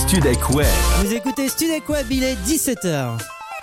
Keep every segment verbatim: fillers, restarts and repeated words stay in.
Studek Web. Vous écoutez Studek Web, il est dix-sept heures.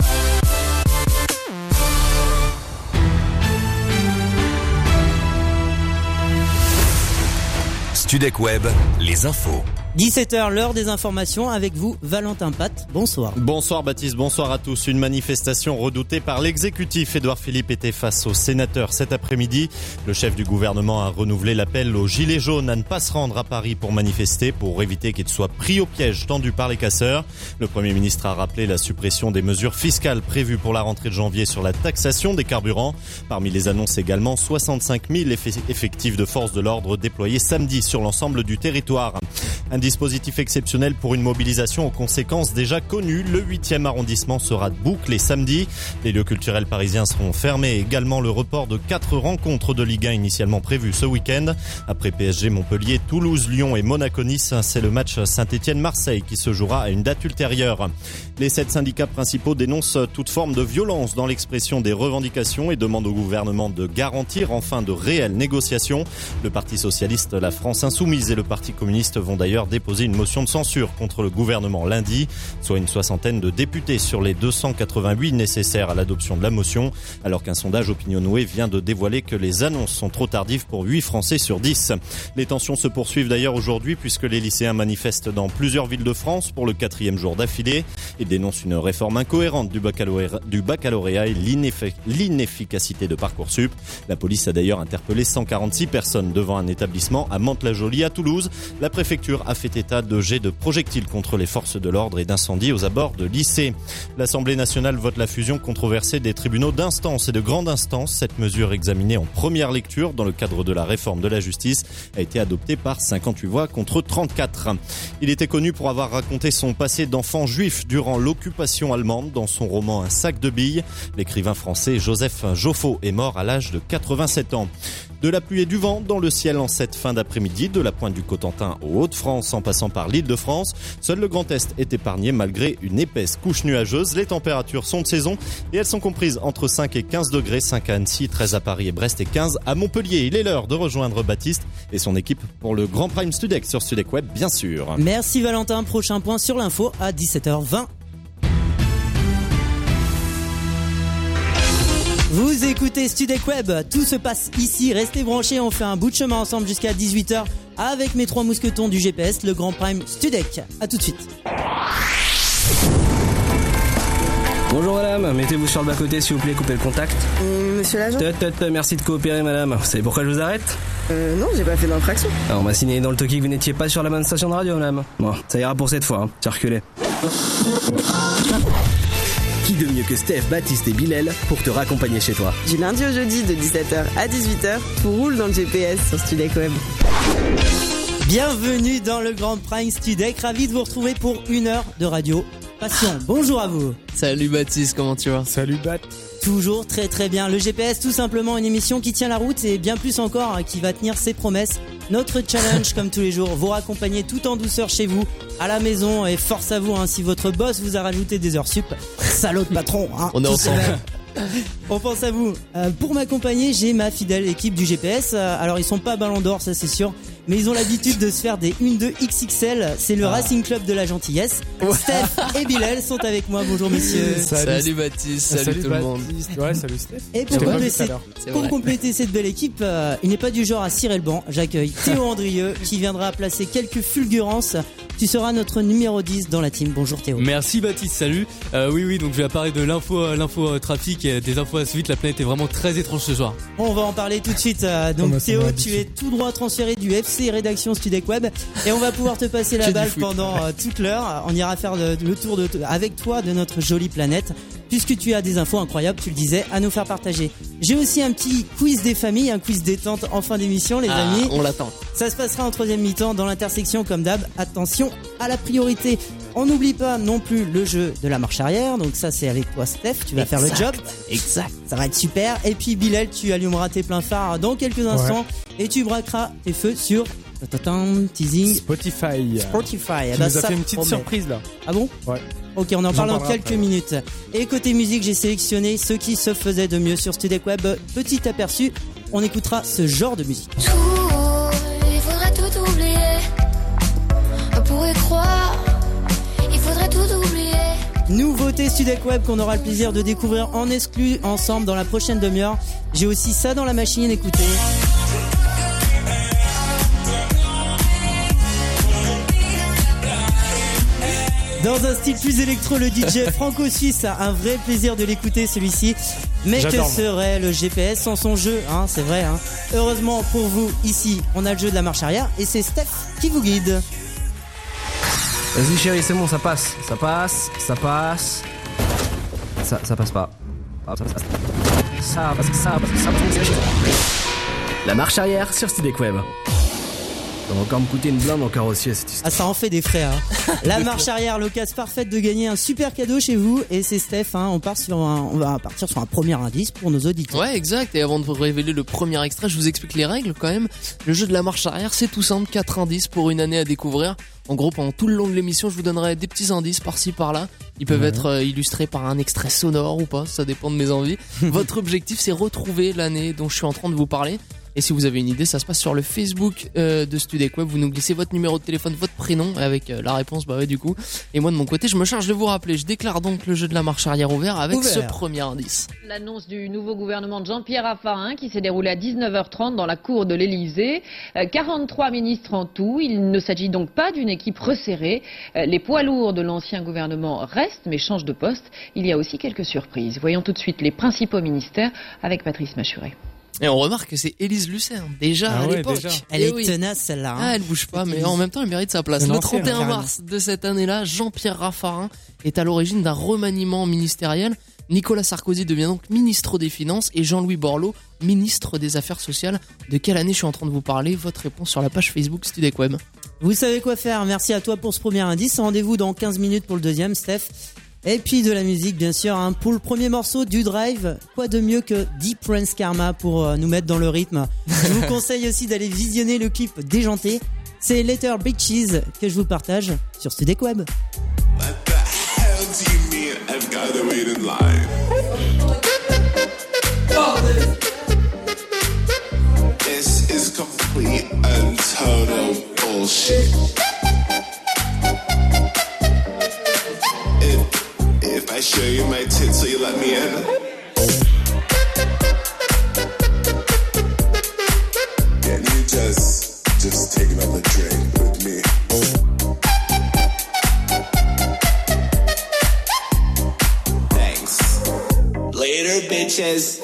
Studek Web, les infos. dix-sept heures, l'heure des informations avec vous, Valentin Pat. Bonsoir. Bonsoir Baptiste, bonsoir à tous. Une manifestation redoutée par l'exécutif. Édouard Philippe était face aux sénateurs cet après-midi. Le chef du gouvernement a renouvelé l'appel aux gilets jaunes à ne pas se rendre à Paris pour manifester, pour éviter qu'ils soient pris au piège tendu par les casseurs. Le Premier ministre a rappelé la suppression des mesures fiscales prévues pour la rentrée de janvier sur la taxation des carburants. Parmi les annonces également, soixante-cinq mille effectifs de force de l'ordre déployés samedi sur l'ensemble du territoire. Un dispositif exceptionnel pour une mobilisation aux conséquences déjà connues. Le huitième arrondissement sera bouclé samedi. Les lieux culturels parisiens seront fermés. Également le report de quatre rencontres de Ligue un initialement prévues ce week-end. Après P S G, Montpellier, Toulouse, Lyon et Monaco-Nice, c'est le match Saint-Étienne-Marseille qui se jouera à une date ultérieure. Les sept syndicats principaux dénoncent toute forme de violence dans l'expression des revendications et demandent au gouvernement de garantir enfin de réelles négociations. Le Parti socialiste, la France insoumise et le Parti communiste vont d'ailleurs déposer une motion de censure contre le gouvernement lundi, soit une soixantaine de députés sur les deux cent quatre-vingt-huit nécessaires à l'adoption de la motion, alors qu'un sondage Opinionway vient de dévoiler que les annonces sont trop tardives pour huit Français sur dix. Les tensions se poursuivent d'ailleurs aujourd'hui puisque les lycéens manifestent dans plusieurs villes de France pour le quatrième jour d'affilée. Ils dénoncent une réforme incohérente du baccalauréat, du baccalauréat et l'ineffic- l'inefficacité de Parcoursup. La police a d'ailleurs interpellé cent quarante-six personnes devant un établissement à Mantes-la-Jolie à Toulouse. La préfecture a fait état de jets de projectiles contre les forces de l'ordre et d'incendies aux abords de lycées. L'Assemblée nationale vote la fusion controversée des tribunaux d'instance et de grande instance. Cette mesure examinée en première lecture dans le cadre de la réforme de la justice a été adoptée par cinquante-huit voix contre trente-quatre. Il était connu pour avoir raconté son passé d'enfant juif durant l'occupation allemande dans son roman Un sac de billes. L'écrivain français Joseph Joffo est mort à l'âge de quatre-vingt-sept ans. De la pluie et du vent dans le ciel en cette fin d'après-midi, de la pointe du Cotentin aux Hauts-de-France en passant par l'Île-de-France. Seul le Grand Est est épargné malgré une épaisse couche nuageuse. Les températures sont de saison et elles sont comprises entre cinq et quinze degrés, cinq à Annecy, treize à Paris et Brest et quinze à Montpellier. Il est l'heure de rejoindre Baptiste et son équipe pour le Grand Prime Studek sur Studek Web, bien sûr. Merci Valentin, prochain point sur l'info à dix-sept heures vingt. Vous écoutez Studek Web, tout se passe ici, restez branchés, on fait un bout de chemin ensemble jusqu'à dix-huit heures avec mes trois mousquetons du G P S, le Grand Prime Studek. A tout de suite. Bonjour madame, mettez-vous sur le bas-côté s'il vous plaît, coupez le contact. Euh, monsieur l'agent Tut, tut, tut, merci de coopérer madame. Vous savez pourquoi je vous arrête ? Euh, non, j'ai pas fait d'infraction. Alors on m'a signé dans le toki que vous n'étiez pas sur la bonne station de radio madame. Bon, ça ira pour cette fois, hein. Circulez. Qui de mieux que Steph, Baptiste et Bilal pour te raccompagner chez toi? Du lundi au jeudi de dix-sept heures à dix-huit heures, tout roule dans le G P S sur Studek Web. Bienvenue dans le Grand Prime Studek, ravi de vous retrouver pour une heure de radio passion. Bonjour à vous. Salut Baptiste, comment tu vas ? Salut Bat. Toujours très très bien. Le G P S, tout simplement une émission qui tient la route et bien plus encore qui va tenir ses promesses. Notre challenge, comme tous les jours, vous raccompagner tout en douceur chez vous, à la maison, et force à vous, hein, si votre boss vous a rajouté des heures sup, salaud de patron, hein. On est ensemble. On pense à vous. Euh, pour m'accompagner, j'ai ma fidèle équipe du G P S. Euh, alors ils sont pas ballon d'or, ça c'est sûr, mais ils ont l'habitude de se faire des un deux X X L. C'est le ah. Racing Club de la gentillesse. Ouais. Steph et Bilal sont avec moi. Bonjour messieurs. Salut, salut Baptiste, salut, salut tout Baptiste. Le monde. Ouais, salut Steph. Et pour, compléter, pour compléter cette belle équipe, euh, il n'est pas du genre à cirer le banc. J'accueille Théo Andrieux qui viendra placer quelques fulgurances. Tu seras notre numéro dix dans la team. Bonjour Théo. Merci Baptiste, salut. Euh, oui oui, donc je vais parler de l'info, l'info euh, trafic et des infos à la suite. La planète est vraiment très étrange ce soir. On va en parler tout de suite. Euh, donc oh, Théo, tu es tout droit transféré du F C rédaction Studek Web et on va pouvoir te passer la balle pendant euh, toute l'heure. On ira faire le, le tour de, avec toi de notre jolie planète. Puisque tu as des infos incroyables, tu le disais, à nous faire partager. J'ai aussi un petit quiz des familles, un quiz détente en fin d'émission, les ah, amis. On l'attend. Ça se passera en troisième mi-temps dans l'intersection comme d'hab. Attention à la priorité. On n'oublie pas non plus le jeu de la marche arrière. Donc ça, c'est avec toi, Steph. Tu vas exact. faire le job. Exact. Ça va être super. Et puis Bilal, tu allumeras tes pleins phares dans quelques instants. Ouais. Et tu braqueras tes feux sur... Teasing. Spotify. Spotify. Tu bah, nous as fait une petite promet. surprise là. Ah bon ? Ouais. Ok, on en parle dans quelques après. minutes. Et côté musique, j'ai sélectionné ceux qui se faisaient de mieux sur Studek Web. Petit aperçu, on écoutera ce genre de musique. Tout, il faudrait tout oublier. On pourrait croire nouveautés Studek Web qu'on aura le plaisir de découvrir en exclu ensemble dans la prochaine demi-heure. J'ai aussi ça dans la machine, écoutez. Dans un style plus électro, le D J franco-suisse a un vrai plaisir de l'écouter celui-ci. Mais J'adore. Que serait le G P S sans son jeu, hein, c'est vrai. Hein. Heureusement pour vous, ici, on a le jeu de la marche arrière et c'est Steph qui vous guide. Vas-y chérie, c'est bon, ça passe, ça passe, ça passe. Ça, ça passe pas. Ça passe, ça passe, ça passe, ça passe. La marche arrière sur Studek Web. Ça va encore me coûter une blinde en carrossier cette histoire. Ah, ça en fait des frais, hein. La marche arrière, l'occasion parfaite de gagner un super cadeau chez vous. Et c'est Steph, hein. On part sur un, on va partir sur un premier indice pour nos auditeurs. Ouais, exact. Et avant de vous révéler le premier extrait, je vous explique les règles quand même. Le jeu de la marche arrière, c'est tout simple. Quatre indices pour une année à découvrir. En gros, pendant tout le long de l'émission, je vous donnerai des petits indices par-ci, par-là. Ils peuvent ouais. être euh, illustrés par un extrait sonore ou pas. Ça dépend de mes envies. Votre objectif, c'est retrouver l'année dont je suis en train de vous parler. Et si vous avez une idée, ça se passe sur le Facebook euh, de Studek Web. Vous nous glissez votre numéro de téléphone, votre prénom, avec euh, la réponse, bah ouais, du coup. Et moi, de mon côté, je me charge de vous rappeler. Je déclare donc le jeu de la marche arrière ouvert avec ouvert. ce premier indice. L'annonce du nouveau gouvernement de Jean-Pierre Raffarin qui s'est déroulée à dix-neuf heures trente dans la cour de l'Élysée. Euh, quarante-trois ministres en tout. Il ne s'agit donc pas d'une équipe resserrée. Euh, les poids lourds de l'ancien gouvernement restent, mais changent de poste. Il y a aussi quelques surprises. Voyons tout de suite les principaux ministères avec Patrice Machuret. Et on remarque que c'est Élise Lucerne, déjà ah à ouais, l'époque. Déjà. Elle est oui. tenace celle-là. Hein. Ah, elle bouge pas, mais en même temps elle mérite sa place. Le trente et un mars de cette année-là, Jean-Pierre Raffarin est à l'origine d'un remaniement ministériel. Nicolas Sarkozy devient donc ministre des Finances et Jean-Louis Borloo, ministre des Affaires sociales. De quelle année je suis en train de vous parler? Votre réponse sur la page Facebook Studek Web. Vous savez quoi faire. Merci à toi pour ce premier indice. Rendez-vous dans quinze minutes pour le deuxième, Steph. Et puis de la musique bien sûr, hein. Pour le premier morceau du Drive, quoi de mieux que Deep Prince Karma pour euh, nous mettre dans le rythme. Je vous conseille aussi d'aller visionner le clip déjanté. C'est Later Bitches que je vous partage sur Studek Web. This is complete and total bullshit. If I show you my tits, will you let me in? Can you just, just take another drink with me? Thanks. Later, bitches.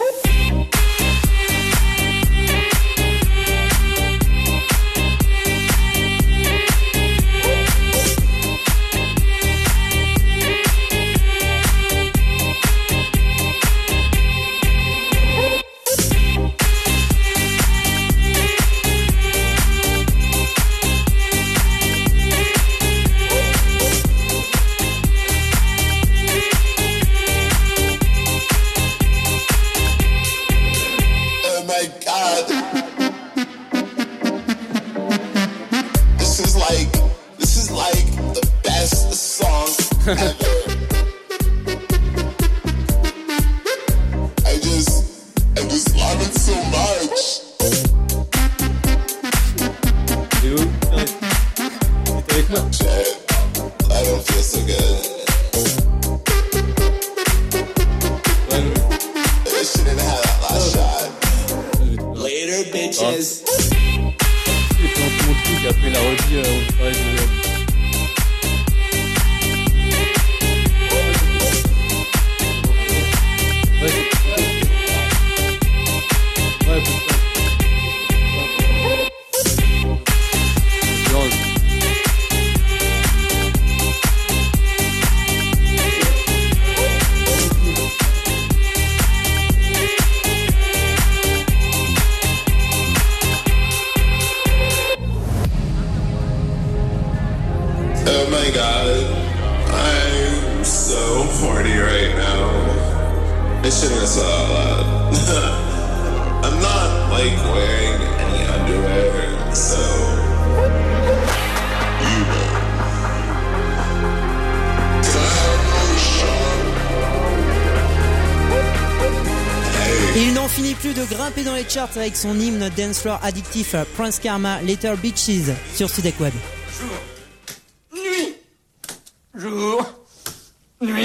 Avec son hymne dance floor addictif Prince Karma, Later Bitches sur Studek Web. Jour, nuit, jour, nuit.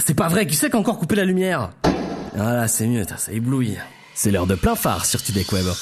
c'est pas vrai, qui c'est qui a encore coupé la lumière? Voilà, c'est mieux, ça éblouit. C'est l'heure de plein phare sur Studek Web.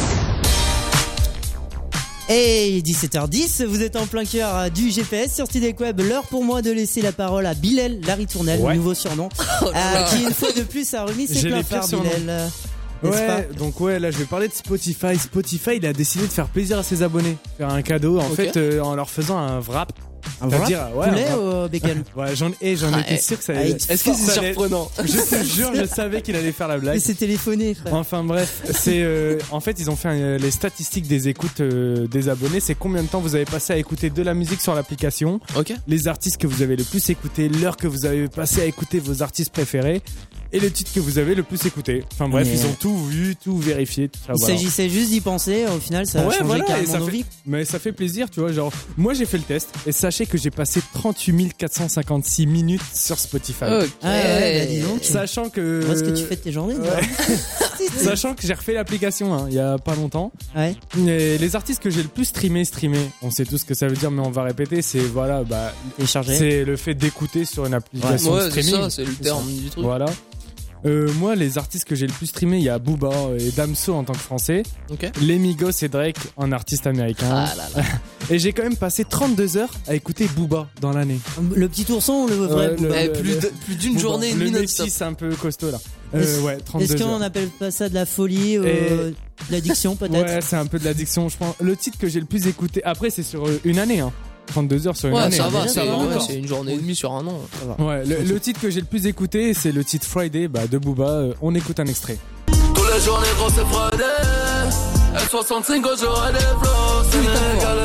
Et dix-sept heures dix, vous êtes en plein cœur du G P S sur Studek Web. L'heure pour moi de laisser la parole à Bilal, la ritournelle, ouais. nouveau surnom, oh euh, qui une fois de plus a remis ses plein phare, Bilal. Ouais, pas donc ouais, là je vais parler de Spotify. Spotify, il a décidé de faire plaisir à ses abonnés, faire un cadeau, en okay. fait, euh, en leur faisant un wrap. Un wrap dire, ouais, poulet ou bacon? Ouais, j'en, et j'en étais sûr que ça allait. Est-ce que c'est surprenant? Je te jure, je savais qu'il allait faire la blague. Mais c'est téléphoné, frère. Enfin bref, c'est euh, en fait ils ont fait euh, les statistiques des écoutes euh, des abonnés. C'est combien de temps vous avez passé à écouter de la musique sur l'application. Ok. Les artistes que vous avez le plus écouté, l'heure que vous avez passé à écouter vos artistes préférés. Et le titre que vous avez le plus écouté. Enfin bref, mais... ils ont tout vu, tout vérifié, tout ça. Il voilà. s'agissait juste d'y penser. Au final, ça a ouais, changé voilà, carrément nos vies. Mais ça fait plaisir, tu vois. Genre, moi j'ai fait le test et sachez que j'ai passé trente-huit mille quatre cent cinquanté-six minutes sur Spotify. Ok. Ah ouais, bah dis donc. Sachant que. Moi, ce que tu fais de tes journées. Ouais. Sachant que j'ai refait l'application hein, il y a pas longtemps. Ouais. Et les artistes que j'ai le plus streamé, streamé, on sait tous ce que ça veut dire, mais on va répéter. C'est voilà, bah, télécharger. C'est le fait d'écouter sur une application ouais. de streaming. Ouais, c'est ça, c'est le terme du truc. Voilà. Euh, moi, les artistes que j'ai le plus streamé, il y a Booba et Damso en tant que français. Okay. Les Migos et Drake en artiste américain. Ah là là. Et j'ai quand même passé trente-deux heures à écouter Booba dans l'année. Le petit ourson ou le vrai ouais, Booba le, le, plus, de, plus d'une Booba. journée et demie. Le métis un peu costaud là. Euh, ouais, trente-deux Est-ce qu'on heures. appelle pas ça de la folie ou et... de l'addiction peut-être? Ouais, c'est un peu de l'addiction, je pense. Le titre que j'ai le plus écouté, après c'est sur une année hein. trente-deux heures sur une ouais, année. Ça hein. va, ça va, ouais, c'est une journée et demie sur un an. Ça va. Ouais, le, le titre que j'ai le plus écouté, c'est le titre Friday bah, de Booba. Euh, on écoute un extrait. Tous les journées, gros, c'est Friday. L soixante-cinq, gros, j'aurai des flots sénégalais.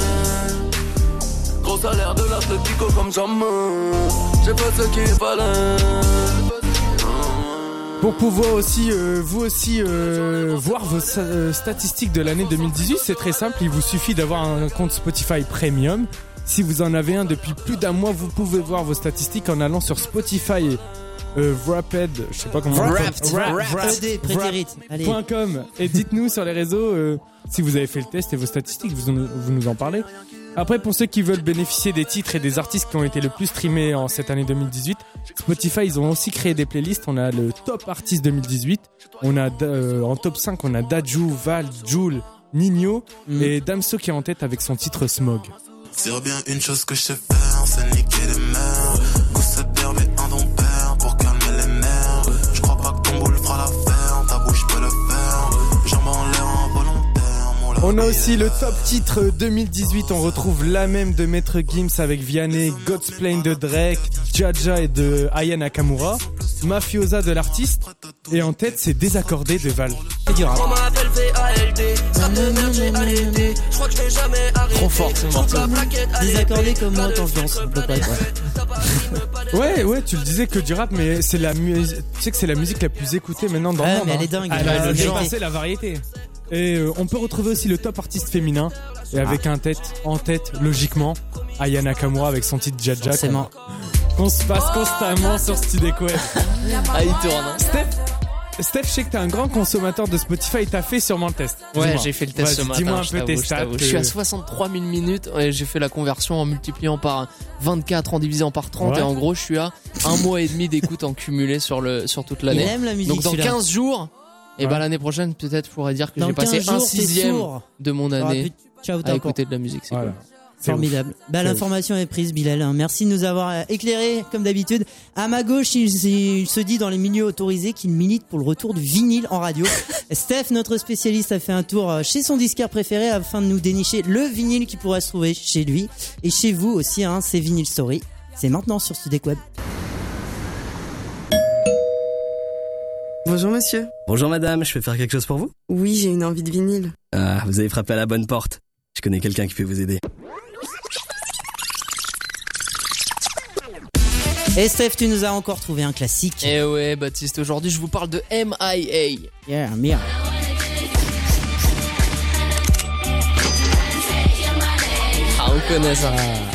Gros salaire de l'Atlético comme jamais. J'ai fait ce qu'il fallait. Pour pouvoir aussi, euh, vous aussi, euh, voir vos euh, statistiques de l'année deux mille dix-huit, c'est très simple. Il vous suffit d'avoir un compte Spotify Premium. Si vous en avez un depuis plus d'un mois, vous pouvez voir vos statistiques en allant sur Spotify euh, Wrapped, je sais pas comment on dit. Wrapped point com et dites-nous sur les réseaux euh, si vous avez fait le test et vos statistiques, vous, vous nous en parlez. Après, pour ceux qui veulent bénéficier des titres et des artistes qui ont été le plus streamés en cette année deux mille dix-huit, Spotify, ils ont aussi créé des playlists. On a le Top Artist deux mille dix-huit. On a, euh, en top cinq, on a Dadju, Val, Jul, Nino mm. et Damso qui est en tête avec son titre Smog. C'est bien une chose que je sais faire, c'est niquer les mères. Goût de permet un don père pour calmer les mères. Je crois pas que ton boule fera l'affaire, ta bouche peut le faire. Jambes en l'air involontaire. On a aussi le top titre deux mille dix-huit, on retrouve la même de Maître Gims avec Vianney, God's Plan de Drake, Jaja et de Aya Nakamura, Mafiosa de l'artiste, et en tête c'est Désaccordé de Val. C'est du rap. Trop fort ce morceau. Désaccordé comme moi quand je danse. Ouais, ouais, tu le disais que du rap, mais c'est la musique, tu sais que c'est la musique la plus écoutée maintenant dans ouais, le monde. Mais hein. elle est dingue. Elle a dépassé la variété. Et euh, on peut retrouver aussi le top artiste féminin et avec ah. un tête en tête logiquement Aya Nakamura avec son titre Jaja. Forcément. Qu'on se passe constamment sur Studek Web. Ah, il tourne. Hein. Steph, Steph, je sais que t'es un grand consommateur de Spotify. T'as fait sûrement le test. Ouais, dis-moi. j'ai fait le test ouais, ce matin. Dis-moi un peu tes stats. Je suis à soixante-trois mille minutes et j'ai fait la conversion en multipliant par vingt-quatre en divisant par trente ouais. Et en gros je suis à un mois et demi d'écoute en cumulé sur le sur toute l'année. Il aime la musique. Donc dans quinze jours. Et ouais. bah l'année prochaine, peut-être, je pourrais dire que dans j'ai passé jours, un sixième de mon année ah, à écouter de la musique. C'est voilà. cool. Formidable. Bah, l'information est prise, Bilal. Merci de nous avoir éclairé, comme d'habitude. À ma gauche, il, il se dit dans les milieux autorisés qu'il milite pour le retour du vinyle en radio. Steph, notre spécialiste, a fait un tour chez son disquaire préféré afin de nous dénicher le vinyle qui pourrait se trouver chez lui. Et chez vous aussi, hein, c'est Vinyl Story. C'est maintenant sur Studek Web. Bonjour monsieur. Bonjour madame, je peux faire quelque chose pour vous? Oui, j'ai une envie de vinyle. Ah, vous avez frappé à la bonne porte. Je connais quelqu'un qui peut vous aider. Et Steph, tu nous as encore trouvé un classique. Eh ouais, Baptiste, aujourd'hui je vous parle de M I A. Yeah, Mia. Ah, on connaît ça.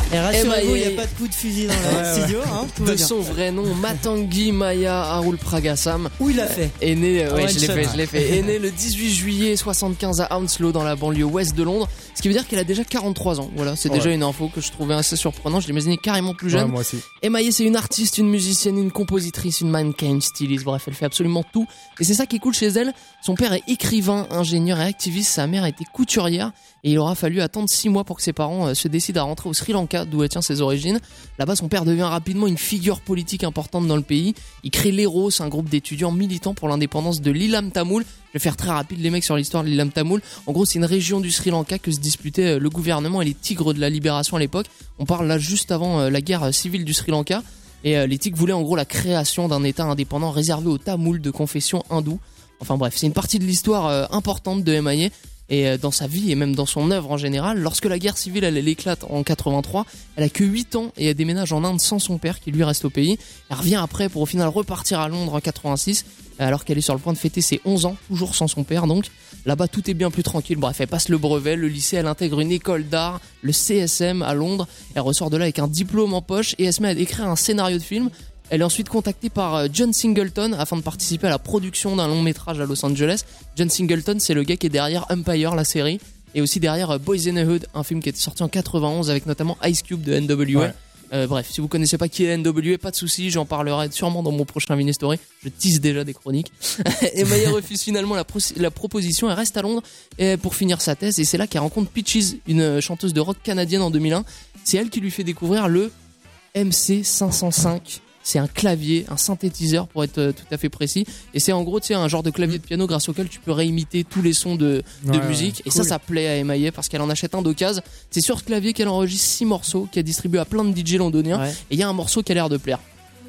Et rassurez-vous, il n'y a pas de coup de fusil dans le ouais, studio. Ouais. Hein, de son vrai nom, Matangi Maya Arul Pragasam. Où il l'a fait est né, euh, ouais, je l'ai fait, je l'ai fait. Est né le dix-huit juillet soixante-quinze à Hounslow dans la banlieue ouest de Londres. Ce qui veut dire qu'elle a déjà quarante-trois ans. Voilà, c'est ouais. déjà une info que je trouvais assez surprenante. Je l'imaginais carrément plus jeune. Ouais, moi aussi. Emaye, c'est une artiste, une musicienne, une compositrice, une mannequin, styliste. Bref, elle fait absolument tout. Et c'est ça qui est cool chez elle. Son père est écrivain, ingénieur et activiste. Sa mère était couturière. Et il aura fallu attendre six mois pour que ses parents euh, se décident à rentrer au Sri Lanka, d'où elle tient ses origines. Là-bas, son père devient rapidement une figure politique importante dans le pays. Il crée l'Eros, un groupe d'étudiants militants pour l'indépendance de l'Ilam Tamil. Je vais faire très rapide les mecs sur l'histoire de l'Ilam Tamil. En gros, c'est une région du Sri Lanka que se disputaient le gouvernement et les tigres de la libération à l'époque. On parle là juste avant la guerre civile du Sri Lanka. Et les tigres voulaient en gros la création d'un état indépendant réservé aux Tamouls de confession hindoue. Enfin bref, c'est une partie de l'histoire importante de Emaye. Et dans sa vie et même dans son œuvre en général, lorsque la guerre civile elle, elle éclate en quatre-vingt-trois, elle a que huit ans et elle déménage en Inde sans son père qui lui reste au pays. Elle revient après pour au final repartir à Londres en quatre-vingt-six alors qu'elle est sur le point de fêter ses onze ans, toujours sans son père donc. Là-bas tout est bien plus tranquille, bref elle passe le brevet, le lycée, elle intègre une école d'art, le C S M à Londres, elle ressort de là avec un diplôme en poche et elle se met à écrire un scénario de film. Elle est ensuite contactée par John Singleton afin de participer à la production d'un long métrage à Los Angeles. John Singleton, c'est le gars qui est derrière Empire, la série, et aussi derrière Boys in the Hood, un film qui était sorti en quatre-vingt-onze avec notamment Ice Cube de N W A. Ouais. Euh, bref, si vous connaissez pas qui est N W A, pas de souci, j'en parlerai sûrement dans mon prochain Vini Story. Je tease déjà des chroniques. Emaye refuse finalement la, pro- la proposition, elle reste à Londres et pour finir sa thèse, et c'est là qu'elle rencontre Peaches, une chanteuse de rock canadienne en deux mille un. C'est elle qui lui fait découvrir le M C cinq cent cinq. C'est un clavier, un synthétiseur pour être tout à fait précis. Et c'est en gros, tu sais, un genre de clavier de piano grâce auquel tu peux réimiter tous les sons de, de ouais, musique. Ouais, et cool. ça, ça plaît à Emaye parce qu'elle en achète un d'occasion. C'est sur ce clavier qu'elle enregistre six morceaux, qu'elle distribue à plein de D J londoniens. Ouais. Et il y a un morceau qui a l'air de plaire.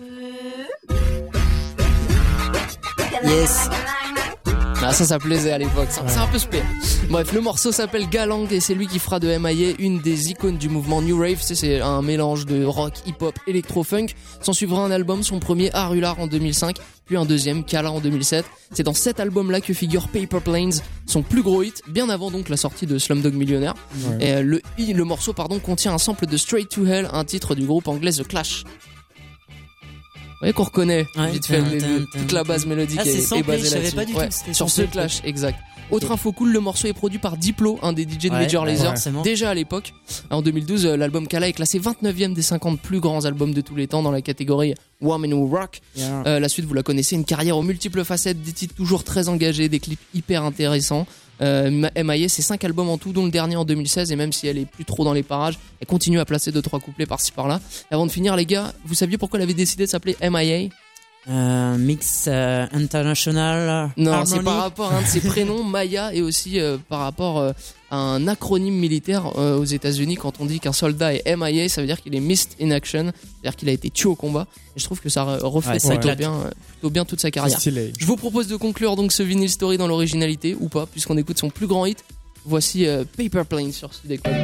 Yes. Ah, ça, ça plaisait à l'époque, ça, ouais. c'est un peu spé. Bref, le morceau s'appelle Galang et c'est lui qui fera de Emaye une des icônes du mouvement New Rave. C'est, c'est un mélange de rock, hip-hop, électro-funk. S'en suivra un album, son premier Arular en deux mille cinq, puis un deuxième, Kala en deux mille sept. C'est dans cet album-là que figure Paper Planes, son plus gros hit, bien avant donc la sortie de Slumdog Millionaire. Ouais. Et le, le morceau pardon, contient un sample de Straight to Hell, un titre du groupe anglais The Clash. Vous voyez qu'on reconnaît ouais, vite fait les, les, toute la base mélodique ah, est, est basée là-dessus. Pas du ouais, tout sur ce clash, exact. Autre okay. info cool, le morceau est produit par Diplo, un des D J de ouais, Major Lazer, ouais, déjà à l'époque. En deux mille douze, l'album Kala est classé vingt-neuvième des cinquante plus grands albums de tous les temps dans la catégorie Woman Who Rock. Yeah. Euh, la suite, vous la connaissez, une carrière aux multiples facettes, des titres toujours très engagés, des clips hyper intéressants. Euh, Emaye, c'est cinq albums en tout, dont le dernier en deux mille seize, et même si elle est plus trop dans les parages, elle continue à placer deux trois couplets par-ci par-là. Et avant de finir, les gars, vous saviez pourquoi elle avait décidé de s'appeler Emaye? Euh, mix euh, international. Non, Harmony. C'est par rapport à un de ses prénoms, Maya, et aussi euh, par rapport euh, à un acronyme militaire euh, aux États-Unis. Quand on dit qu'un soldat est M I A, ça veut dire qu'il est Missed in Action, c'est-à-dire qu'il a été tué au combat. Et je trouve que ça reflète ouais, plutôt, bien, euh, plutôt bien toute sa carrière. Je vous propose de conclure donc ce Vinyl Story dans l'originalité ou pas, puisqu'on écoute son plus grand hit. Voici euh, Paper Plane sur Studio Club.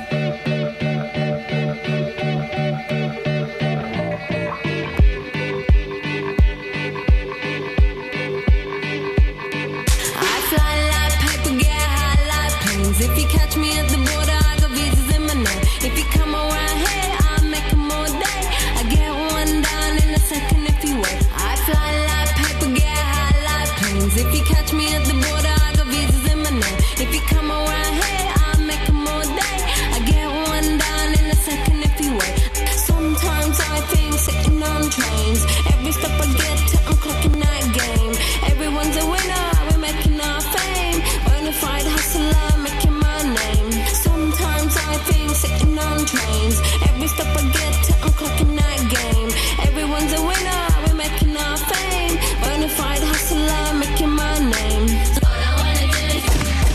If you catch me at the border, I got visas in my name. If you come around here, I'll make them all day. I get one down in a second if you wait. I fly like paper, get high like planes. If you catch me at the border, I got visas in my name. If you come around here, I'll make them all day. I get one down in a second if you wait. Sometimes I think sitting on trains. Every step I get to, I'm clocking that game. Everyone's a winner, we're making our fame. Bonafide hustler, making my name. Sometimes I think sitting on trains. Every step I get to, I'm clocking that game. Everyone's a winner, we're making our fame. Bonafide hustler, making my name. All I wanna do is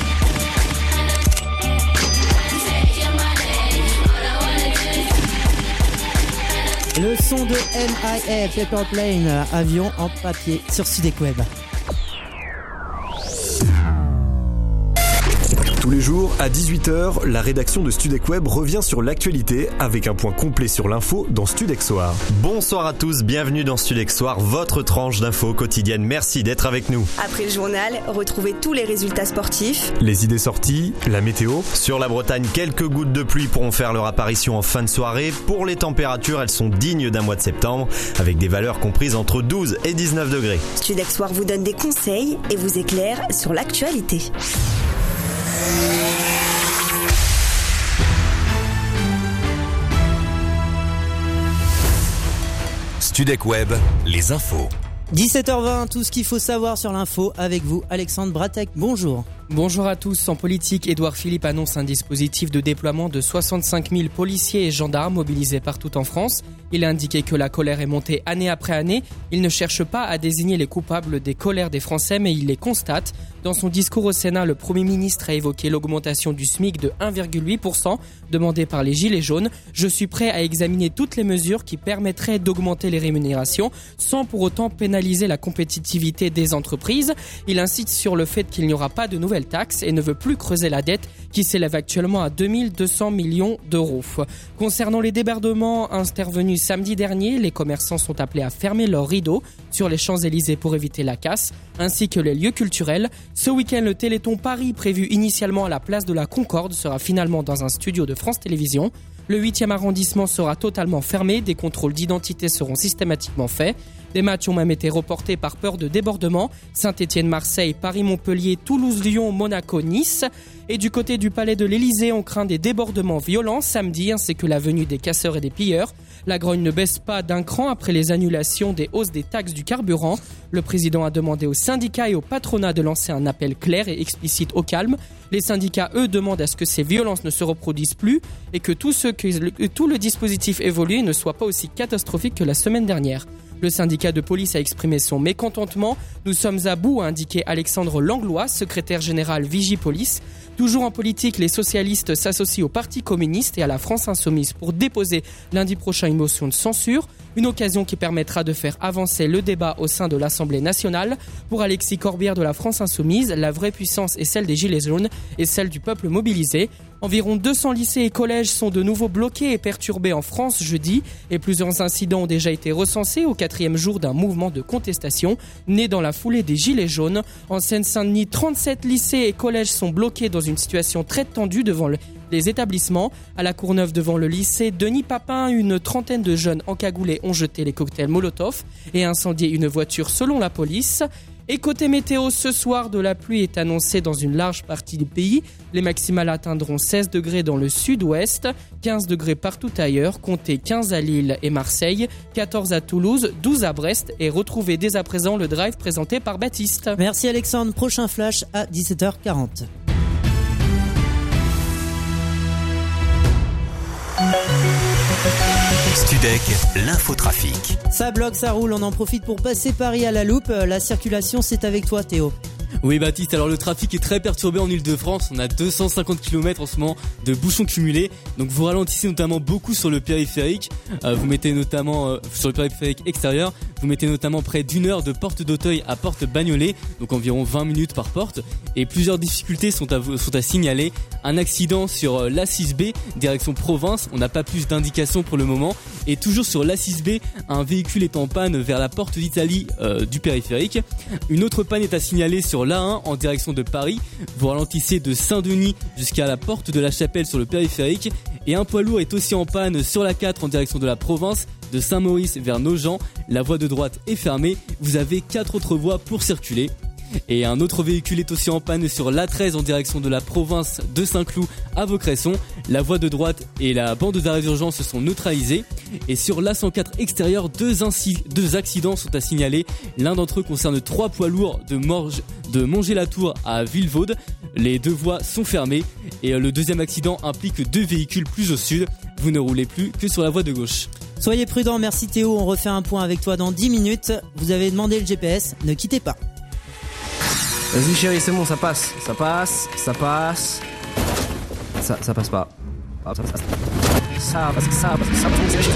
say my name. All I wanna do is le son de M I A, Paper Plane, avion en papier sur Sudek Web. Tous les jours, à dix-huit heures, la rédaction de Studec Web revient sur l'actualité avec un point complet sur l'info dans Studec Soir. Bonsoir à tous, bienvenue dans Studec Soir, votre tranche d'infos quotidienne. Merci d'être avec nous. Après le journal, retrouvez tous les résultats sportifs, les idées sorties, la météo. Sur la Bretagne, quelques gouttes de pluie pourront faire leur apparition en fin de soirée. Pour les températures, elles sont dignes d'un mois de septembre, avec des valeurs comprises entre douze et dix-neuf degrés. Studec Soir vous donne des conseils et vous éclaire sur l'actualité. Studec Web, les infos. dix-sept heures vingt, tout ce qu'il faut savoir sur l'info avec vous, Alexandre Bratek. Bonjour. Bonjour à tous. En politique, Édouard Philippe annonce un dispositif de déploiement de soixante-cinq mille policiers et gendarmes mobilisés partout en France. Il a indiqué que la colère est montée année après année. Il ne cherche pas à désigner les coupables des colères des Français, mais il les constate. Dans son discours au Sénat, le Premier ministre a évoqué l'augmentation du SMIC de un virgule huit pour cent demandée par les Gilets jaunes. Je suis prêt à examiner toutes les mesures qui permettraient d'augmenter les rémunérations sans pour autant pénaliser la compétitivité des entreprises. Il insiste sur le fait qu'il n'y aura pas de nouvelles taxes et ne veut plus creuser la dette qui s'élève actuellement à deux mille deux cents millions d'euros. Concernant les débordements intervenus samedi dernier, les commerçants sont appelés à fermer leurs rideaux sur les Champs-Élysées pour éviter la casse, ainsi que les lieux culturels. Ce week-end, le Téléthon Paris, prévu initialement à la place de la Concorde, sera finalement dans un studio de France Télévisions. Le huitième arrondissement sera totalement fermé, des contrôles d'identité seront systématiquement faits. Des matchs ont même été reportés par peur de débordement. Saint-Étienne-Marseille, Paris-Montpellier, Toulouse-Lyon, Monaco-Nice. Et du côté du palais de l'Élysée, on craint des débordements violents samedi, ainsi que la venue des casseurs et des pilleurs. La grogne ne baisse pas d'un cran après les annulations des hausses des taxes du carburant. Le président a demandé aux syndicats et au patronat de lancer un appel clair et explicite au calme. Les syndicats, eux, demandent à ce que ces violences ne se reproduisent plus et que tout, ce que, tout le dispositif évolué ne soit pas aussi catastrophique que la semaine dernière. Le syndicat de police a exprimé son mécontentement. Nous sommes à bout, a indiqué Alexandre Langlois, secrétaire général Vigipolice. Toujours en politique, les socialistes s'associent au Parti communiste et à la France insoumise pour déposer lundi prochain une motion de censure. Une occasion qui permettra de faire avancer le débat au sein de l'Assemblée nationale. Pour Alexis Corbière de la France insoumise, la vraie puissance est celle des Gilets jaunes et celle du peuple mobilisé. Environ deux cents lycées et collèges sont de nouveau bloqués et perturbés en France jeudi et plusieurs incidents ont déjà été recensés au quatrième jour d'un mouvement de contestation né dans la foulée des Gilets jaunes. En Seine-Saint-Denis, trente-sept lycées et collèges sont bloqués dans une situation très tendue devant le les établissements. À la Courneuve, devant le lycée Denis Papin, une trentaine de jeunes encagoulés ont jeté les cocktails Molotov et incendié une voiture selon la police. Et côté météo, ce soir, de la pluie est annoncée dans une large partie du pays. Les maximales atteindront seize degrés dans le sud-ouest, quinze degrés partout ailleurs, comptez quinze à Lille et Marseille, quatorze à Toulouse, douze à Brest et retrouvez dès à présent le drive présenté par Baptiste. Merci Alexandre, prochain flash à dix-sept heures quarante. Studec, l'infotrafic. Ça bloque, ça roule, on en profite pour passer Paris à la loupe. La circulation, c'est avec toi Théo. Oui Baptiste, alors le trafic est très perturbé en Ile-de-France, on a deux cent cinquante kilomètres en ce moment de bouchons cumulés, donc vous ralentissez notamment beaucoup sur le périphérique, euh, vous mettez notamment euh, sur le périphérique extérieur, vous mettez notamment près d'une heure de porte d'Auteuil à porte Bagnolet, donc environ vingt minutes par porte, et plusieurs difficultés sont à, sont à signaler. Un accident sur l'A six B, direction province, on n'a pas plus d'indications pour le moment, et toujours sur l'A six B, un véhicule est en panne vers la porte d'Italie euh, du périphérique. Une autre panne est à signaler sur l'A un en direction de Paris, vous ralentissez de Saint-Denis jusqu'à la porte de la Chapelle sur le périphérique, et un poids lourd est aussi en panne sur l'A quatre en direction de la province, de Saint-Maurice vers Nogent, la voie de droite est fermée, vous avez quatre autres voies pour circuler. Et un autre véhicule est aussi en panne sur l'A treize en direction de la province de Saint-Cloud à Vaucresson. La voie de droite et la bande d'arrêt d'urgence sont neutralisées. Et sur l'A cent quatre extérieur, deux, inci- deux accidents sont à signaler. L'un d'entre eux concerne trois poids lourds de, Morge, de Montgé-la-Tour à Villevaude. Les deux voies sont fermées. Et le deuxième accident implique deux véhicules plus au sud. Vous ne roulez plus que sur la voie de gauche. Soyez prudents, merci Théo. On refait un point avec toi dans dix minutes. Vous avez demandé le G P S, ne quittez pas. Vas-y chérie, c'est bon, ça passe, ça passe, ça passe. Ça, ça passe pas. Ça passe, ça passe, ça passe, ça passe.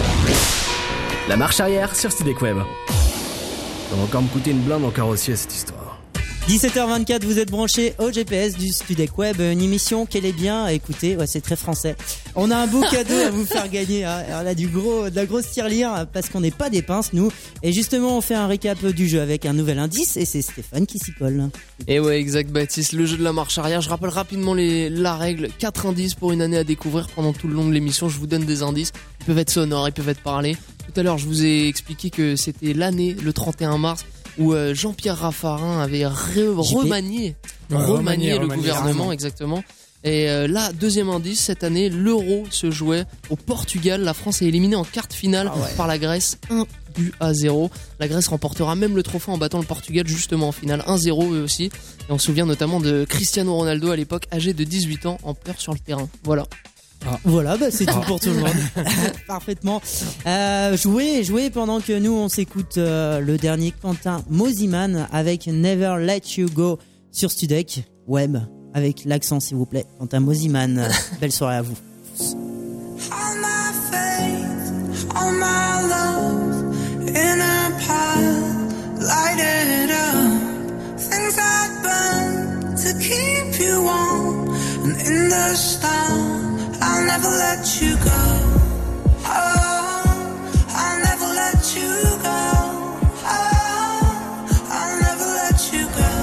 La marche arrière sur Studec Web. Ça va encore me coûter une blinde en carrossier cette histoire. dix-sept heures vingt-quatre, vous êtes branchés au G P S du Studec Web, une émission qu'elle est bien à écouter. Ouais, c'est très français. On a un beau cadeau à vous faire gagner. Hein. On a du gros, de la grosse tirelire parce qu'on n'est pas des pinces, nous. Et justement, on fait un récap du jeu avec un nouvel indice et c'est Stéphane qui s'y colle. Et ouais, exact, Baptiste. Le jeu de la marche arrière. Je rappelle rapidement les, la règle. quatre indices pour une année à découvrir pendant tout le long de l'émission. Je vous donne des indices. Ils peuvent être sonores, ils peuvent être parlés. Tout à l'heure, je vous ai expliqué que c'était l'année, le trente et un mars, où euh, Jean-Pierre Raffarin avait re- remanié, Ouais, remanié, remanié, le remanié, gouvernement, carrément. exactement. Et euh, là, deuxième indice, cette année, l'Euro se jouait au Portugal. La France est éliminée en quart de finale Ah ouais. par la Grèce, un but à zéro. La Grèce remportera même le trophée en battant le Portugal justement en finale, un zéro eux aussi. Et on se souvient notamment de Cristiano Ronaldo à l'époque, âgé de dix-huit ans, en pleurs sur le terrain. Voilà. Ah. Voilà, bah c'est tout pour tout le monde. Parfaitement. Euh, jouez, jouez pendant que nous on s'écoute euh, le dernier Quentin Mosiman avec Never Let You Go sur Studec Web avec l'accent s'il vous plaît. Quentin Mosiman, belle soirée à vous. All my faith, all my love in a pile, light it up. Things I burn to keep you warm, and in the storm, I'll never let you go. Oh, I'll never let you go. Oh, I'll never let you go.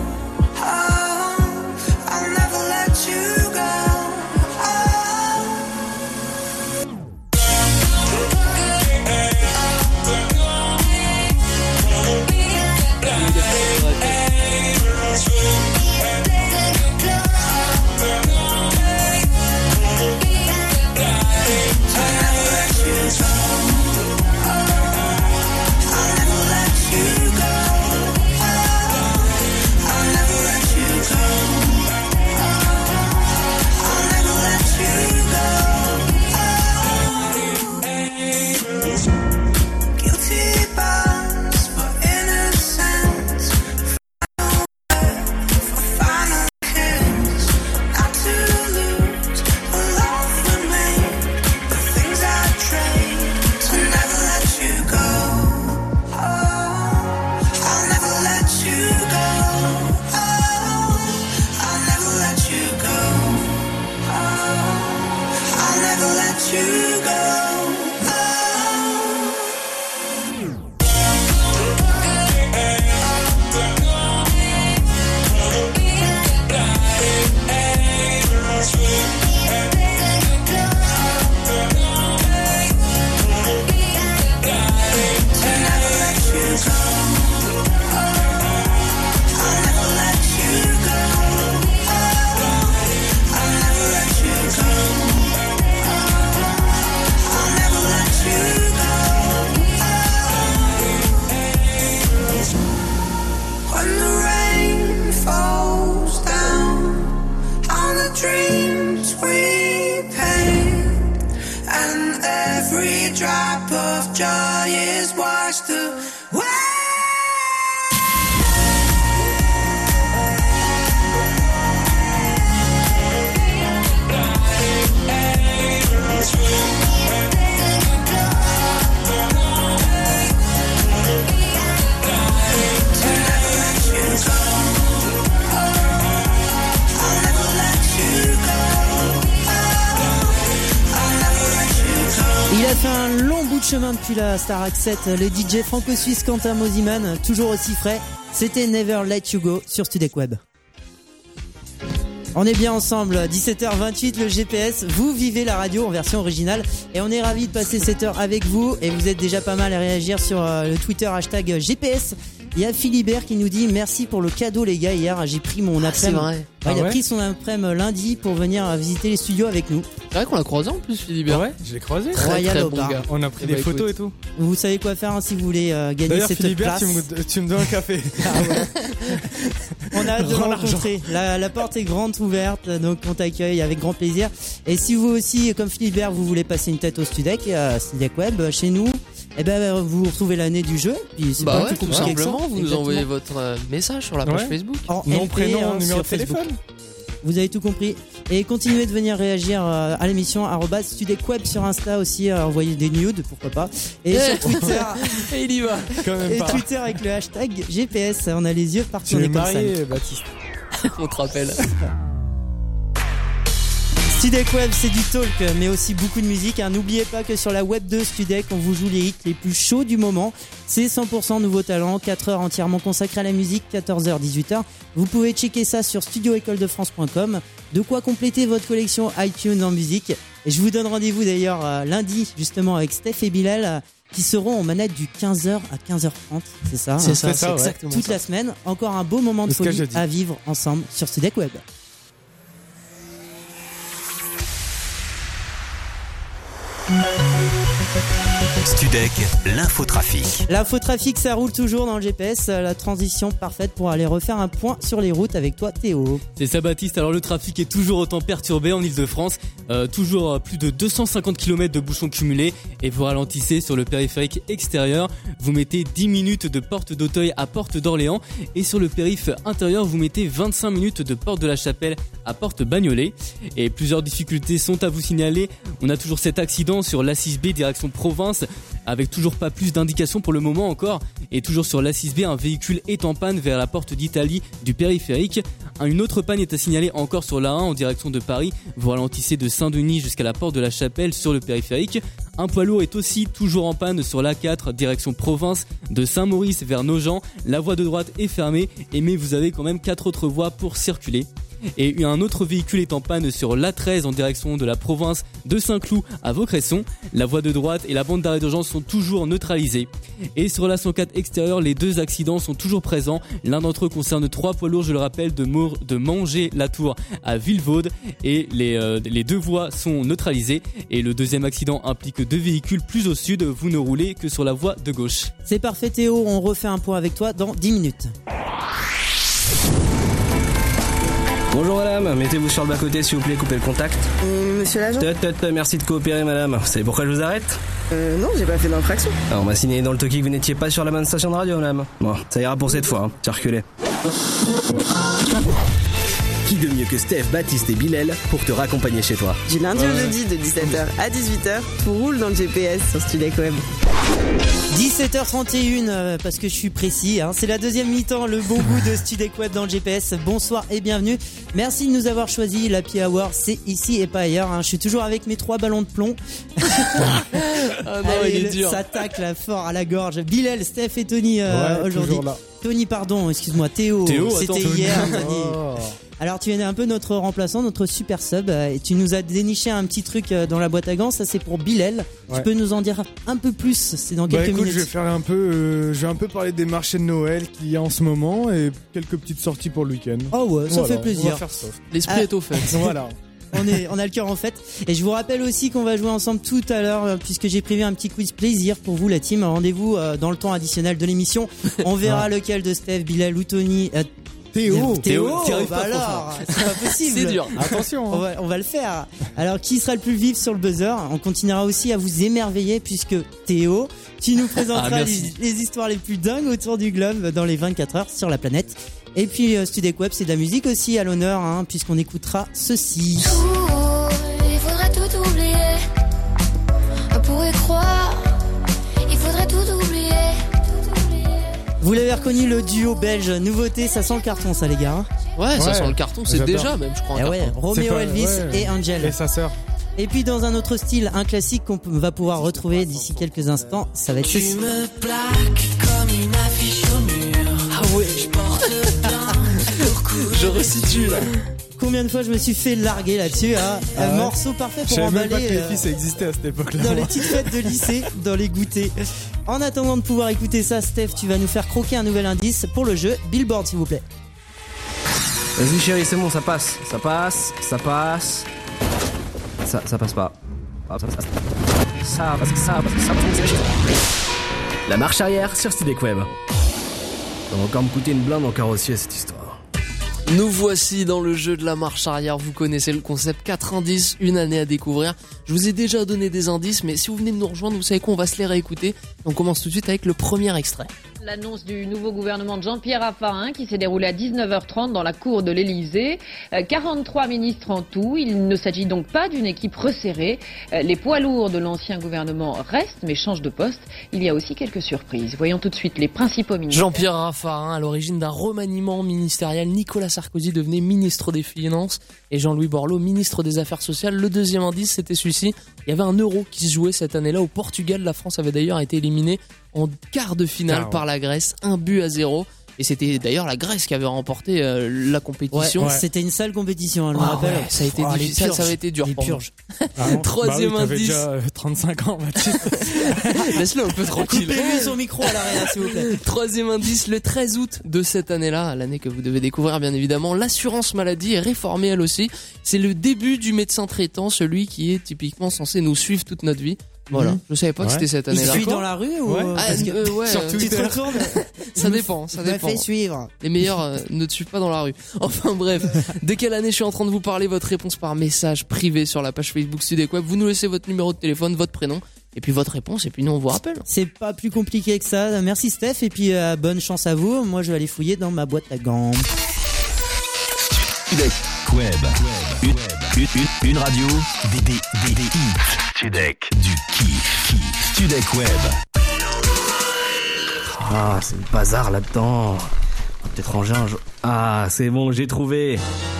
Oh, I'll never let you go. Chemin depuis la Starac sept, le D J franco-suisse Quentin Mosiman, toujours aussi frais. C'était Never Let You Go sur Studec Web. On est bien ensemble, dix-sept heures vingt-huit, le G P S, vous vivez la radio en version originale et on est ravis de passer cette heure avec vous et vous êtes déjà pas mal à réagir sur le Twitter hashtag G P S. Il y a Philibert qui nous dit merci pour le cadeau les gars, hier j'ai pris mon après-midi. C'est vrai. Ouais, Ah il a ouais pris son après-midi lundi pour venir visiter les studios avec nous. C'est vrai qu'on l'a croisé en plus, Philibert. Ouais, je l'ai croisé. Très, Royal très au bon bar. gars. On a pris Eh des bah, photos écoute. et tout. Vous savez quoi faire hein, si vous voulez euh, gagner D'ailleurs, cette Philibert, place. tu me, tu me dois un café. On a hâte de Rends rencontrer. La, la porte est grande ouverte, donc on t'accueille avec grand plaisir. Et si vous aussi, comme Philibert, vous voulez passer une tête au Studec, euh, Studec Web, chez nous, eh ben vous retrouvez l'année du jeu. Puis c'est Bah pas ouais, plus tout compliqué que ça. simplement, vous nous Exactement. envoyez votre euh, message sur la page Ouais. Facebook. En Nom, L P, prénom, hein, numéro sur de téléphone. Facebook. Vous avez tout compris. Et continuez de venir réagir euh, à l'émission arobase StudecWeb sur Insta aussi, euh, envoyer des nudes, pourquoi pas. Et sur Twitter. Et il y va. Quand même Et pas. Twitter avec le hashtag G P S. On a les yeux partout. Tu on es est comme ça. marié, Baptiste. On te rappelle. StudecWeb, c'est du talk, mais aussi beaucoup de musique. Hein. N'oubliez pas que sur la web de Studec, on vous joue les hits les plus chauds du moment. C'est cent pour cent nouveau talent, quatre heures entièrement consacrées à la musique, quatorze heures, dix-huit heures. Vous pouvez checker ça sur studio école de france point com. De quoi compléter votre collection iTunes en musique. Et je vous donne rendez-vous d'ailleurs euh, lundi, justement, avec Steph et Bilal, euh, qui seront en manette du quinze heures à quinze heures trente. C'est ça, C'est hein. ça, c'est ouais. exactement Toute ça. la semaine. Encore un beau moment de C'est ce que folie j'ai dit. à vivre ensemble sur StudecWeb. Studec, l'infotrafic. L'infotrafic, ça roule toujours dans le G P S. La transition parfaite pour aller refaire un point sur les routes avec toi, Théo. C'est ça, Baptiste. Alors le trafic est toujours autant perturbé en Ile-de-France, euh, toujours plus de deux cent cinquante kilomètres de bouchons cumulés, et vous ralentissez sur le périphérique extérieur. Vous mettez dix minutes de porte d'Auteuil à porte d'Orléans, et sur le périph' intérieur, vous mettez vingt-cinq minutes de porte de la Chapelle à porte Bagnolet. Et plusieurs difficultés sont à vous signaler. On a toujours cet accident sur l'A six B direction province, avec toujours pas plus d'indications pour le moment encore. Et toujours sur l'A six B, un véhicule est en panne vers la porte d'Italie du périphérique. Une autre panne est à signaler encore sur l'A un en direction de Paris. Vous ralentissez de Saint-Denis jusqu'à la porte de la Chapelle sur le périphérique. Un poids lourd est aussi toujours en panne sur l'A quatre direction province de Saint-Maurice vers Nogent. La voie de droite est fermée, mais vous avez quand même quatre autres voies pour circuler. Et un autre véhicule est en panne sur l'A treize en direction de la province de Saint-Cloud à Vaucresson. La voie de droite et la bande d'arrêt d'urgence sont toujours neutralisées. Et sur la cent quatre extérieure, les deux accidents sont toujours présents. L'un d'entre eux concerne trois poids lourds, je le rappelle, de, Mour, de Manger-la-Tour à Villevaude. Et les, euh, les deux voies sont neutralisées. Et le deuxième accident implique deux véhicules plus au sud. Vous ne roulez que sur la voie de gauche. C'est parfait, Théo. On refait un point avec toi dans dix minutes. Bonjour madame, mettez-vous sur le bas-côté s'il vous plaît, coupez le contact. Euh, monsieur l'agent Tut, tut, tut, merci de coopérer madame. Vous savez pourquoi je vous arrête? Euh, non, j'ai pas fait d'infraction. Ah, on m'a signé dans le toki que vous n'étiez pas sur la bonne station de radio madame. Bon, ça ira pour cette fois, hein. Circulez. Qui de mieux que Steph, Baptiste et Bilal pour te raccompagner chez toi. Du lundi au jeudi de dix-sept heures à dix-huit heures, tout roule dans le G P S sur StudecWeb. dix-sept heures trente et une, euh, parce que je suis précis, hein. C'est la deuxième mi-temps, le bon goût de StudecWeb dans le G P S. Bonsoir et bienvenue. Merci de nous avoir choisi. L'Happy Hour, c'est ici et pas ailleurs, hein. Je suis toujours avec mes trois ballons de plomb. Ah non, Allez, il est dur. Ça tacle là, fort à la gorge. Bilal, Steph et Tony euh, Ouais, aujourd'hui. toujours là. Tony, pardon, excuse-moi, Théo. Théo, c'était attends, hier, Tony. Tony. Oh. Alors tu es un peu notre remplaçant, notre super sub, euh, et tu nous as déniché un petit truc euh, dans la boîte à gants. Ça c'est pour Bilal. Ouais. Tu peux nous en dire un peu plus? C'est dans Bah quelques écoute, minutes. je vais faire un peu, euh, je vais un peu parler des marchés de Noël qu'il y a en ce moment et quelques petites sorties pour le week-end. Oh ouais, ça Voilà, fait On va plaisir. faire soft. L'esprit Ah. est au fait. Voilà. On est, on a le cœur en fête. Et je vous rappelle aussi qu'on va jouer ensemble tout à l'heure, euh, puisque j'ai prévu un petit quiz plaisir pour vous, la team. Rendez-vous euh, dans le temps additionnel de l'émission. On verra lequel de Steph, Bilal ou Tony. euh, Théo. Théo, t'y arrives bah pas, alors, c'est pas possible. C'est dur. Attention. On va, on va le faire. Alors, qui sera le plus vif sur le buzzer? On continuera aussi à vous émerveiller puisque Théo, tu nous présenteras Ah, les, merci. les histoires les plus dingues autour du globe dans les vingt-quatre heures sur la planète. Et puis, euh, StudecWeb, c'est de la musique aussi à l'honneur, hein, puisqu'on écoutera ceci. Il faudrait tout oublier. On pourrait croire. Il faudrait tout oublier. Vous l'avez reconnu, le duo belge. Nouveauté, ça sent le carton, ça, les gars. hein. Ouais, ça Ouais. sent le carton, c'est J'adore. déjà même, je crois, un Eh ouais, carton. C'est Roméo pas- Elvis ouais. et Angel. Et sa sœur. Et puis, dans un autre style, un classique qu'on peut- va pouvoir retrouver d'ici quelques instants, ça va être ceci. me plaques comme une affiche au mur. Ah ouais. Je porte bien. Je resitue là. Combien de fois je me suis fait larguer là-dessus, hein. Ah Un ouais. morceau parfait Je pour savais même pas emballer que les euh, filles ça existait à cette époque-là. dans les moi. petites fêtes de lycée, dans les goûters. En attendant de pouvoir écouter ça, Steph, tu vas nous faire croquer un nouvel indice pour le jeu Billboard, s'il vous plaît. Vas-y chérie, c'est bon, ça passe, ça passe, ça passe. Ça, ça passe pas. Ah, ça, ça, ça passe, ça passe, ça passe. La marche arrière sur StudecWeb. Ça va encore me coûter une blinde en carrossier cette histoire. Nous voici dans le jeu de la marche arrière. Vous connaissez le concept, quatre indices, une année à découvrir. Je vous ai déjà donné des indices, mais si vous venez de nous rejoindre, vous savez quoi, on va se les réécouter. On commence tout de suite avec le premier extrait. L'annonce du nouveau gouvernement de Jean-Pierre Raffarin qui s'est déroulée à dix-neuf heures trente dans la cour de l'Elysée. Euh, quarante-trois ministres en tout. Il ne s'agit donc pas d'une équipe resserrée. Euh, les poids lourds de l'ancien gouvernement restent mais changent de poste. Il y a aussi quelques surprises. Voyons tout de suite les principaux ministres. Jean-Pierre Raffarin, à l'origine d'un remaniement ministériel. Nicolas Sarkozy devenait ministre des Finances et Jean-Louis Borloo, ministre des Affaires sociales. Le deuxième indice, c'était celui-ci. Il y avait un euro qui se jouait cette année-là au Portugal. La France avait d'ailleurs été éliminée en quart de finale ah ouais. par la Grèce, un but à zéro. Et c'était d'ailleurs la Grèce qui avait remporté euh, la compétition. Ouais, ouais. C'était une sale compétition, hein, je me ah rappelle. Ouais, ça a été oh, difficile, ça, ça avait été dur les pour purges. Ah bon Troisième bah oui, indice. Déjà euh, trente-cinq ans, Baptiste. Laisse-le un peu tranquille. Coupez-lui son micro à l'arrière, s'il vous plaît. Troisième indice, le treize août de cette année-là, l'année que vous devez découvrir bien évidemment, l'assurance maladie est réformée elle aussi. C'est le début du médecin traitant, celui qui est typiquement censé nous suivre toute notre vie. Voilà, mmh. je savais pas ouais. que c'était cette année-là. Il suit dans la rue ou ouais. Ah, euh, ouais, sur Twitter. Tu te retournes. Ça dépend, ça dépend. Fait suivre. Les meilleurs euh, ne te suivent pas dans la rue. Enfin bref, de quelle année je suis en train de vous parler? Votre réponse par message privé sur la page Facebook StudecWeb. Vous nous laissez votre numéro de téléphone, votre prénom et puis votre réponse et puis nous on vous rappelle. C'est pas plus compliqué que ça. Merci Steph et puis euh, bonne chance à vous. Moi je vais aller fouiller dans ma boîte à gants. StudecWeb. Une, une, une, une radio des des des des Studec du kiff. StudecWeb. Ah, c'est le bazar là-dedans. Peut-être ranger un jour. Ah, c'est bon, j'ai trouvé.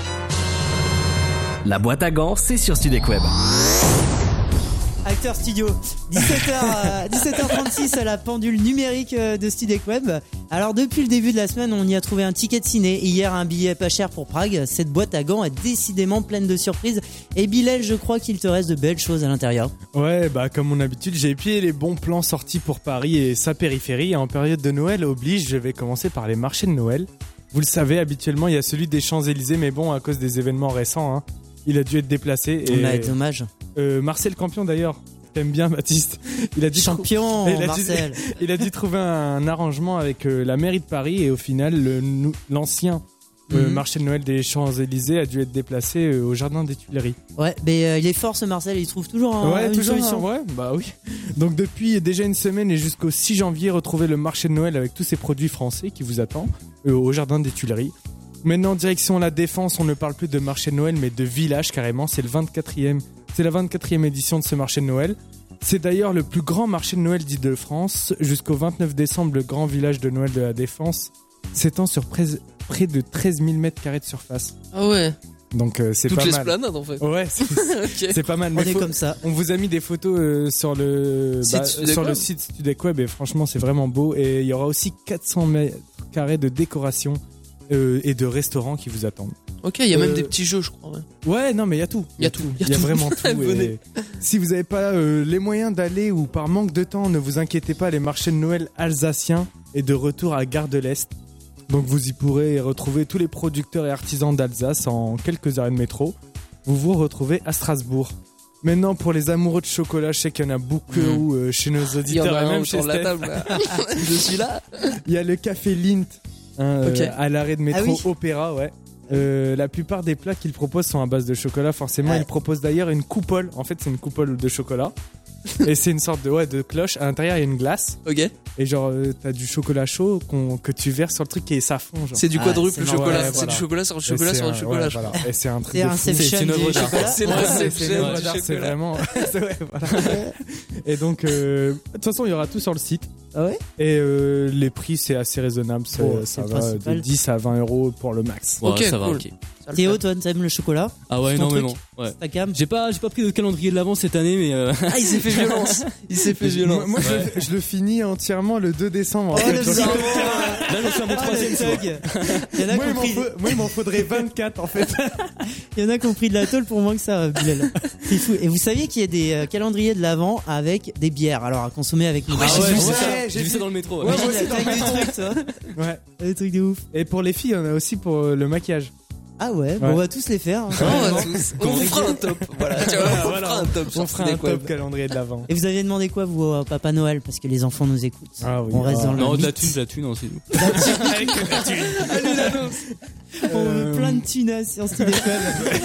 La boîte à gants, c'est sur StudecWeb. Acteur Studio, dix-sept heures, dix-sept heures trente-six à la pendule numérique de StudecWeb. Alors depuis le début de la semaine, on y a trouvé un ticket de ciné. Hier, un billet pas cher pour Prague. Cette boîte à gants est décidément pleine de surprises. Et Bilal, je crois qu'il te reste de belles choses à l'intérieur. Ouais, bah comme mon habitude, j'ai épié les bons plans sortis pour Paris et sa périphérie. En période de Noël oblige, je vais commencer par les marchés de Noël. Vous le savez, habituellement, il y a celui des Champs-Élysées, mais bon, à cause des événements récents, hein, il a dû être déplacé. On et... a été dommage. Euh, Marcel Campion d'ailleurs, t'aimes bien Baptiste. Il a dit champion trou... il a Marcel. Dû... il a dû trouver un arrangement avec euh, la mairie de Paris et au final le, l'ancien euh, mm-hmm. marché de Noël des Champs-Élysées a dû être déplacé euh, au jardin des Tuileries. Ouais, mais euh, il est fort ce Marcel, il trouve toujours un, ouais, une toujours solution. Un, ouais, bah oui. Donc depuis déjà une semaine et jusqu'au six janvier, retrouvez le marché de Noël avec tous ces produits français qui vous attend euh, au jardin des Tuileries. Maintenant, direction la Défense, on ne parle plus de marché de Noël, mais de village carrément. C'est le vingt-quatrième, c'est la vingt-quatrième édition de ce marché de Noël. C'est d'ailleurs le plus grand marché de Noël d'Île-de-France. Jusqu'au vingt-neuf décembre, le grand village de Noël de la Défense s'étend sur près, près de treize mille mètres carrés de surface. Ah ouais. Donc euh, c'est Toutes pas mal. Toutes l'esplanade en fait. Ouais, c'est, okay. c'est pas mal. On mais est faut, comme ça. On vous a mis des photos euh, sur le site, bah, sur le site StudecWeb et franchement c'est vraiment beau. Et il y aura aussi quatre cents mètres carrés de décoration. Euh, et de restaurants qui vous attendent. Ok, il y a euh, même des petits jeux, je crois. Ouais, ouais non, mais il y a tout. Il y a tout. Il y, y a vraiment tout. Et si vous n'avez pas euh, les moyens d'aller ou par manque de temps, ne vous inquiétez pas, les marchés de Noël alsaciens est de retour à Gare de l'Est. Donc vous y pourrez retrouver tous les producteurs et artisans d'Alsace en quelques arrêts de métro. Vous vous retrouvez à Strasbourg. Maintenant, pour les amoureux de chocolat, je sais qu'il y en a beaucoup mmh. euh, chez nos auditeurs. Il y en a et un même chez la table. Je suis là. Il y a le café Lindt. Hein, okay. euh, à l'arrêt de métro ah oui. Opéra, ouais. Euh, la plupart des plats qu'ils proposent sont à base de chocolat. Forcément, ouais. ils proposent d'ailleurs une coupole. En fait, c'est une coupole de chocolat. Et c'est une sorte de, ouais, de cloche. À l'intérieur, il y a une glace. Ok. Et genre, euh, t'as du chocolat chaud qu'on, que tu verses sur le truc et ça fond. Genre. C'est du quadruple ah, c'est chocolat. Ouais, c'est voilà. du chocolat sur du chocolat sur du chocolat. Ouais, voilà. Et c'est un truc c'est de un fou. C'est, c'est une œuvre d'art. C'est une œuvre d'art. C'est vraiment. ouais, voilà. Et donc, euh, de toute façon, il y aura tout sur le site. Ah ouais. Et euh, les prix, c'est assez raisonnable. C'est, oh, ça c'est va principal. de dix à vingt euros pour le max. Ouais, ok, ça va, cool. ok. Théo, toi, t'aimes le chocolat? Ah ouais, énormément. Ouais. Ta cam? J'ai pas, j'ai pas pris de calendrier de l'avant cette année, mais euh... ah, il s'est fait violence. Il s'est fait violence. Moi, moi ouais. je, je le finis entièrement le deux décembre. Oh, le genre... Là, je suis un peu troisième tug. Il y en a moi, compris... il m'en faut, moi, il m'en faudrait vingt-quatre en fait. Il y en a qui ont pris de la tôle pour moins que ça, Bilal. C'est fou. Et vous saviez qu'il y a des euh, calendriers de l'avent avec des bières, alors à consommer avec une ah, bière. ouais, j'ai, ouais, vu ça. j'ai, j'ai vu ça dans le métro. Ouais, Ouais, moi aussi, avec des trucs, toi. Ouais. Des trucs de ouf. Et pour les filles, on a aussi pour le maquillage. Ah ouais, ouais. Bon, on va tous les faire. Hein. On, va tous. on vous fera un top. Voilà, tu vois, on voilà. fera un top. On fera un top calendrier de l'avant. Et vous aviez demandé quoi, vous, au Papa Noël? Parce que les enfants nous écoutent. Ah oui. On reste ah. dans le Non, mythe. de la thune, de la thune, non, c'est nous. Avec de la thune. Allez, l'annonce. On veut plein de tunas sur StudecWeb.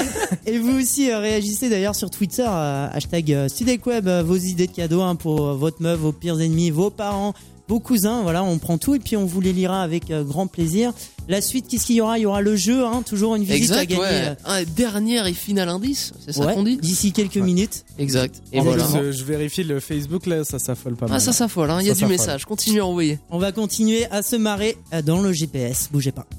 Et vous aussi euh, réagissez d'ailleurs sur Twitter, euh, hashtag euh, StudecWeb, euh, vos idées de cadeaux hein, pour euh, votre meuf, vos pires ennemis, vos parents. vos cousins. Voilà, on prend tout et puis on vous les lira avec euh, grand plaisir. La suite, qu'est-ce qu'il y aura ? Il y aura le jeu, hein, toujours une visite exact, à gagner. Ouais. Un dernier et final indice, c'est ça ouais, qu'on dit ? D'ici quelques ouais. minutes. Exact. Et en voilà. plus, euh, je vérifie le Facebook, là, ça s'affole pas mal. Ah, ça s'affole, hein. Il y a ça du s'affole. Message. Continuez à envoyer. On va continuer à se marrer dans le G P S. Bougez pas.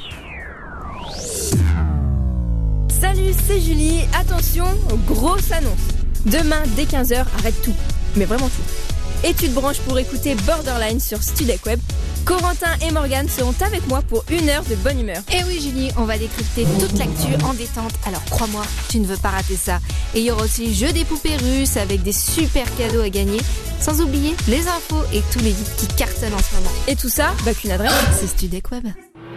Salut, c'est Julie. Attention, grosse annonce. Demain, dès quinze heures, arrête tout. Mais vraiment tout. Et tu te branches pour écouter Borderline sur Studek Web. Corentin et Morgane seront avec moi pour une heure de bonne humeur. Et oui Julie, on va décrypter toute l'actu en détente. Alors crois-moi, tu ne veux pas rater ça. Et il y aura aussi jeu des poupées russes avec des super cadeaux à gagner. Sans oublier les infos et tous les hits qui cartonnent en ce moment. Et tout ça, bah qu'une adresse, c'est Studek Web.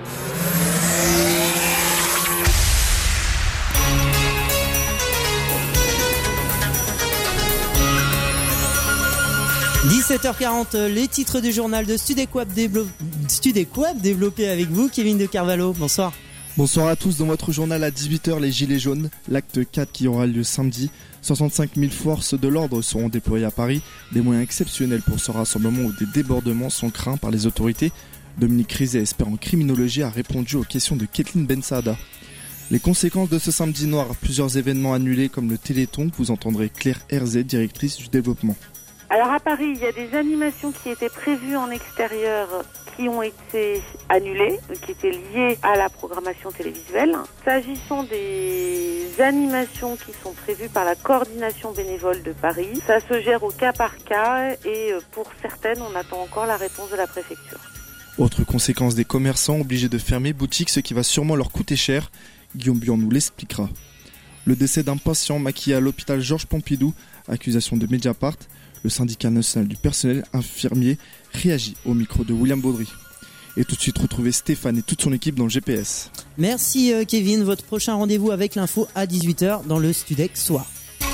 dix-sept heures quarante, les titres du journal de Studek Web, déblo... Studek Web développé avec vous, Kevin de Carvalho. Bonsoir. Bonsoir à tous. Dans votre journal à dix-huit heures, les Gilets jaunes, l'acte quatre qui aura lieu samedi. soixante-cinq mille forces de l'ordre seront déployées à Paris. Des moyens exceptionnels pour ce rassemblement où des débordements sont craints par les autorités. Dominique Rizet, expert en criminologie, a répondu aux questions de Kathleen Bensahada. Les conséquences de ce samedi noir, plusieurs événements annulés comme le Téléthon. Vous entendrez Claire Herzé, directrice du développement. Alors à Paris, il y a des animations qui étaient prévues en extérieur qui ont été annulées, qui étaient liées à la programmation télévisuelle. S'agissant des animations qui sont prévues par la coordination bénévole de Paris, ça se gère au cas par cas et pour certaines, on attend encore la réponse de la préfecture. Autre conséquence, des commerçants obligés de fermer boutique, ce qui va sûrement leur coûter cher. Guillaume Bion nous l'expliquera. Le décès d'un patient maquillé à l'hôpital Georges Pompidou, accusation de Mediapart. Le syndicat national du personnel infirmier réagit au micro de William Baudry. Et tout de suite, retrouver Stéphane et toute son équipe dans le G P S. Merci euh, Kevin, votre prochain rendez-vous avec l'info à dix-huit heures dans le Studek Soir.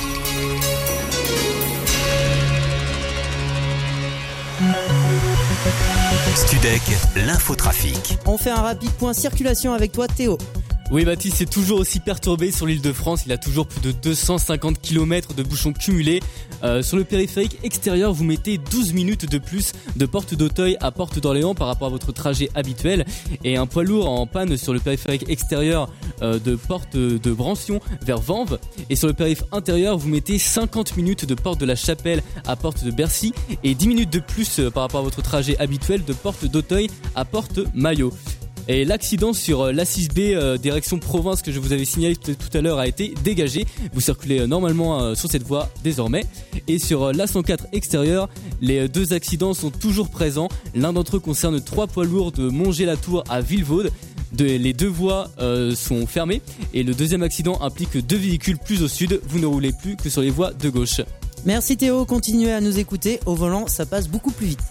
Studek, l'infotrafic. On fait un rapide point circulation avec toi Théo. Oui Baptiste, c'est toujours aussi perturbé sur l'île de France, il a toujours plus de deux cent cinquante kilomètres de bouchons cumulés. Euh, sur le périphérique extérieur, vous mettez douze minutes de plus de Porte d'Auteuil à Porte d'Orléans par rapport à votre trajet habituel. Et un poids lourd en panne sur le périphérique extérieur euh, de Porte de Brancion vers Vanves. Et sur le périphérique intérieur, vous mettez cinquante minutes de Porte de la Chapelle à Porte de Bercy et dix minutes de plus euh, par rapport à votre trajet habituel de Porte d'Auteuil à Porte Maillot. Et l'accident sur l'A six B euh, direction province que je vous avais signalé tout à l'heure a été dégagé. Vous circulez euh, normalement euh, sur cette voie désormais. Et sur euh, l'A cent quatre extérieur, les deux accidents sont toujours présents. L'un d'entre eux concerne trois poids lourds de Montgé-la-Tour à Villevaude. De, les deux voies euh, sont fermées. Et le deuxième accident implique deux véhicules plus au sud. Vous ne roulez plus que sur les voies de gauche. Merci Théo, continuez à nous écouter. Au volant, ça passe beaucoup plus vite.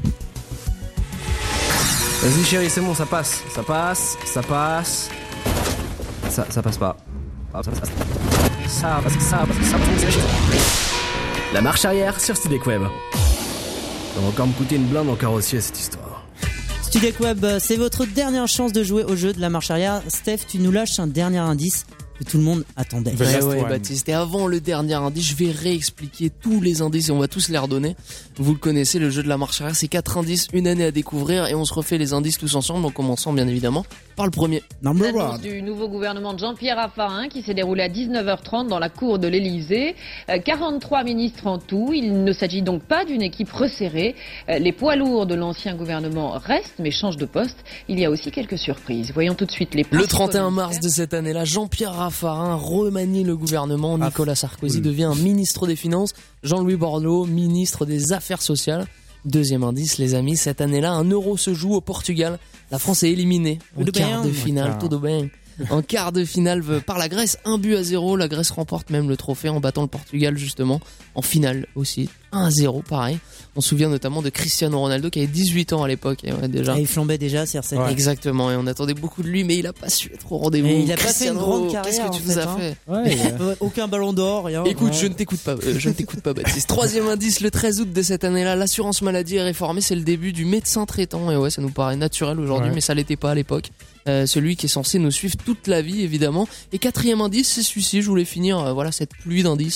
Vas-y chérie, c'est bon, ça passe, ça passe, ça passe. Ça, ça passe pas. Ça passe, ça passe, ça passe, ça passe. La marche arrière sur Studek Web. Ça va encore me coûter une blinde en carrossier cette histoire. Studek Web, c'est votre dernière chance de jouer au jeu de la marche arrière. Steph, tu nous lâches un dernier indice que tout le monde attendait. Ouais, ouais, Baptiste. Et avant le dernier indice, je vais réexpliquer tous les indices et on va tous les redonner. Vous le connaissez, le jeu de la marche arrière, c'est quatre indices, une année à découvrir et on se refait les indices tous ensemble en commençant bien évidemment par le premier. L'annonce du nouveau gouvernement de Jean-Pierre Raffarin qui s'est déroulé à dix-neuf heures trente dans la cour de l'Elysée. Euh, quarante-trois ministres en tout. Il ne s'agit donc pas d'une équipe resserrée. Euh, les poids lourds de l'ancien gouvernement restent mais changent de poste. Il y a aussi quelques surprises. Voyons tout de suite les Le trente et un mars de cette année-là, Jean-Pierre Raffarin remanie le gouvernement. Nicolas Sarkozy oui. devient ministre des Finances. Jean-Louis Borloo, ministre des Affaires sociales. Deuxième indice, les amis, cette année-là, un euro se joue au Portugal. La France est éliminée en quart de finale. Tout bien. En quart de finale par la Grèce, un but à zéro. La Grèce remporte même le trophée en battant le Portugal justement. En finale aussi, un à zéro, pareil. On se souvient notamment de Cristiano Ronaldo qui avait dix-huit ans à l'époque. Et ouais, déjà. Et il flambait déjà sur cette ouais. Exactement, et on attendait beaucoup de lui, mais il a pas su être au rendez-vous. Et il a Cristiano, pas fait une grande carrière. Qu'est-ce que tu nous as hein. fait ouais, a... Aucun ballon d'or, rien. Écoute, ouais. je ne t'écoute pas, euh, je ne t'écoute pas, Baptiste. Troisième indice, le treize août de cette année-là, l'assurance maladie est réformée. C'est le début du médecin traitant. Et ouais, ça nous paraît naturel aujourd'hui, ouais. mais ça l'était pas à l'époque. Euh, celui qui est censé nous suivre toute la vie, évidemment. Et quatrième indice, c'est celui-ci. Je voulais finir, euh, voilà, cette pluie d'indices.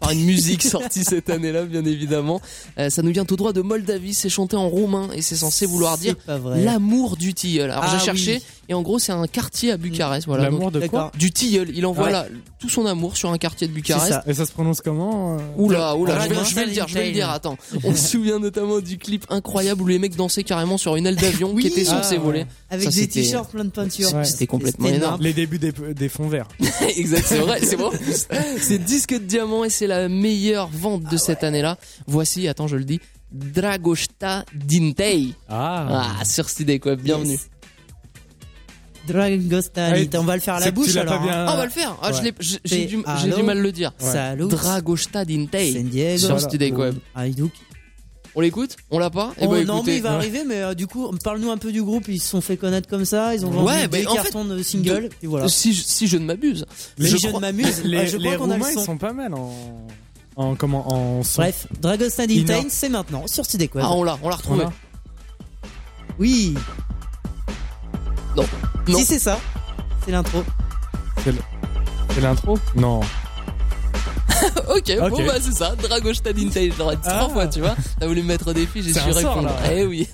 aura une musique sortie cette année-là, bien évidemment. Euh, ça nous vient tout droit de Moldavie, c'est chanté en roumain et c'est censé vouloir dire l'amour du tilleul. Alors Ah j'ai cherché oui. et en gros c'est un quartier à Bucarest. Voilà. L'amour Donc, de quoi Du tilleul. Il envoie Ouais. là tout son amour sur un quartier de Bucarest. Et ça se prononce comment euh Oula, oula, je vais, Dragon je vais le dire, je vais le dire, Style. attends. On se souvient notamment du clip incroyable où les mecs dansaient carrément sur une aile d'avion qui était censée Ah, voler. ouais. Avec Ça, des c'était- t-shirts plein de peinture. Ouais. C'était complètement C'était énorme. Les débuts des, des fonds verts. Exact, c'est vrai, c'est vrai. C'est disque de diamant et c'est la meilleure vente de cette année-là. Voici, attends, je le dis, Dragosta Dintei. Ah. Ah, sur Studek Web, bienvenue. Yes. Dragosta Ouais, Dintei. On va le faire à c'est la que tu bouche l'as alors. pas bien- hein. Ah, on va le faire. Ah, je Ouais. l'ai- j'ai j'ai du, C'est j'ai du Allo, mal à le dire. Salut. Dragosta Dintei. San Diego. Sur Studek Web. Hajduk. On l'écoute? On l'a pas? Eh Oh, ben, non, écoutez. mais il va arriver, mais euh, du coup, parle-nous un peu du groupe. Ils se sont fait connaître comme ça. Ils ont vendu Ouais, des bah, en cartons fait, de singles. Et voilà. Si, je- si je ne m'abuse. Les Je je crois- ne m'amuse. Les, Ah, je les crois qu'on a le Roumains, ils son. sont pas mal en. En comment en son. Bref, Dragosta Inor. Dintei, c'est maintenant sur Studek Web. Ah, on l'a, on l'a retrouvé. Voilà. Oui. Non. Non. Si c'est ça, c'est l'intro. C'est le- c'est l'intro Non. ok, bon Ok. bah c'est ça, Dragosta Dintei, je l'aurais dit trois Ah. fois, tu vois. T'as voulu me mettre au défi, j'ai C'est su un sort, répondre. là. Eh oui.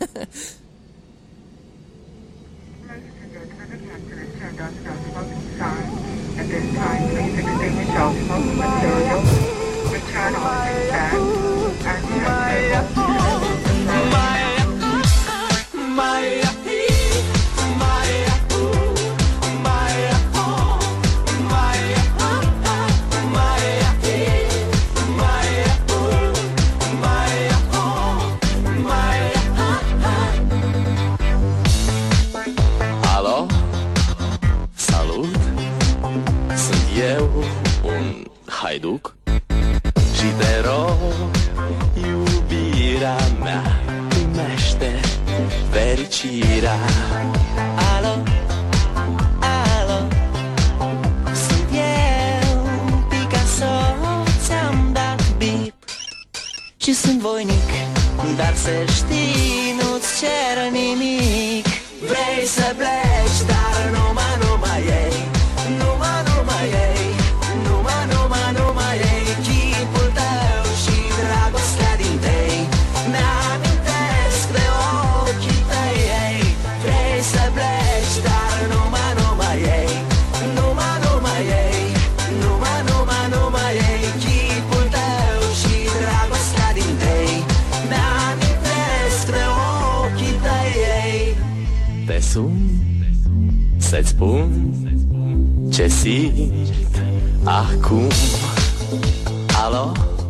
Alo? Salut! Sunt eu, un haiduc și te rog, iubirea mea, primește fericirea. Alo, alo, sunt eu, Picasso, ți-am dat bip și sunt voinic, dar să știi, nu-ți cer nimic. Vrei să pleci, dar numai, numai ei, numai, numai ei, numai, numai, numai ei, chipul tău și dragostea din tei, mi-amintesc de ochii tăi, ei. Vrei să pleci, dar numai, numai ei, numai, numai ei, numai, numai, numai ei, chipul tău și dragostea din tei, mi-amintesc de ochii tăi, ei. Te sun să-ți spun ce simt acum. Alo?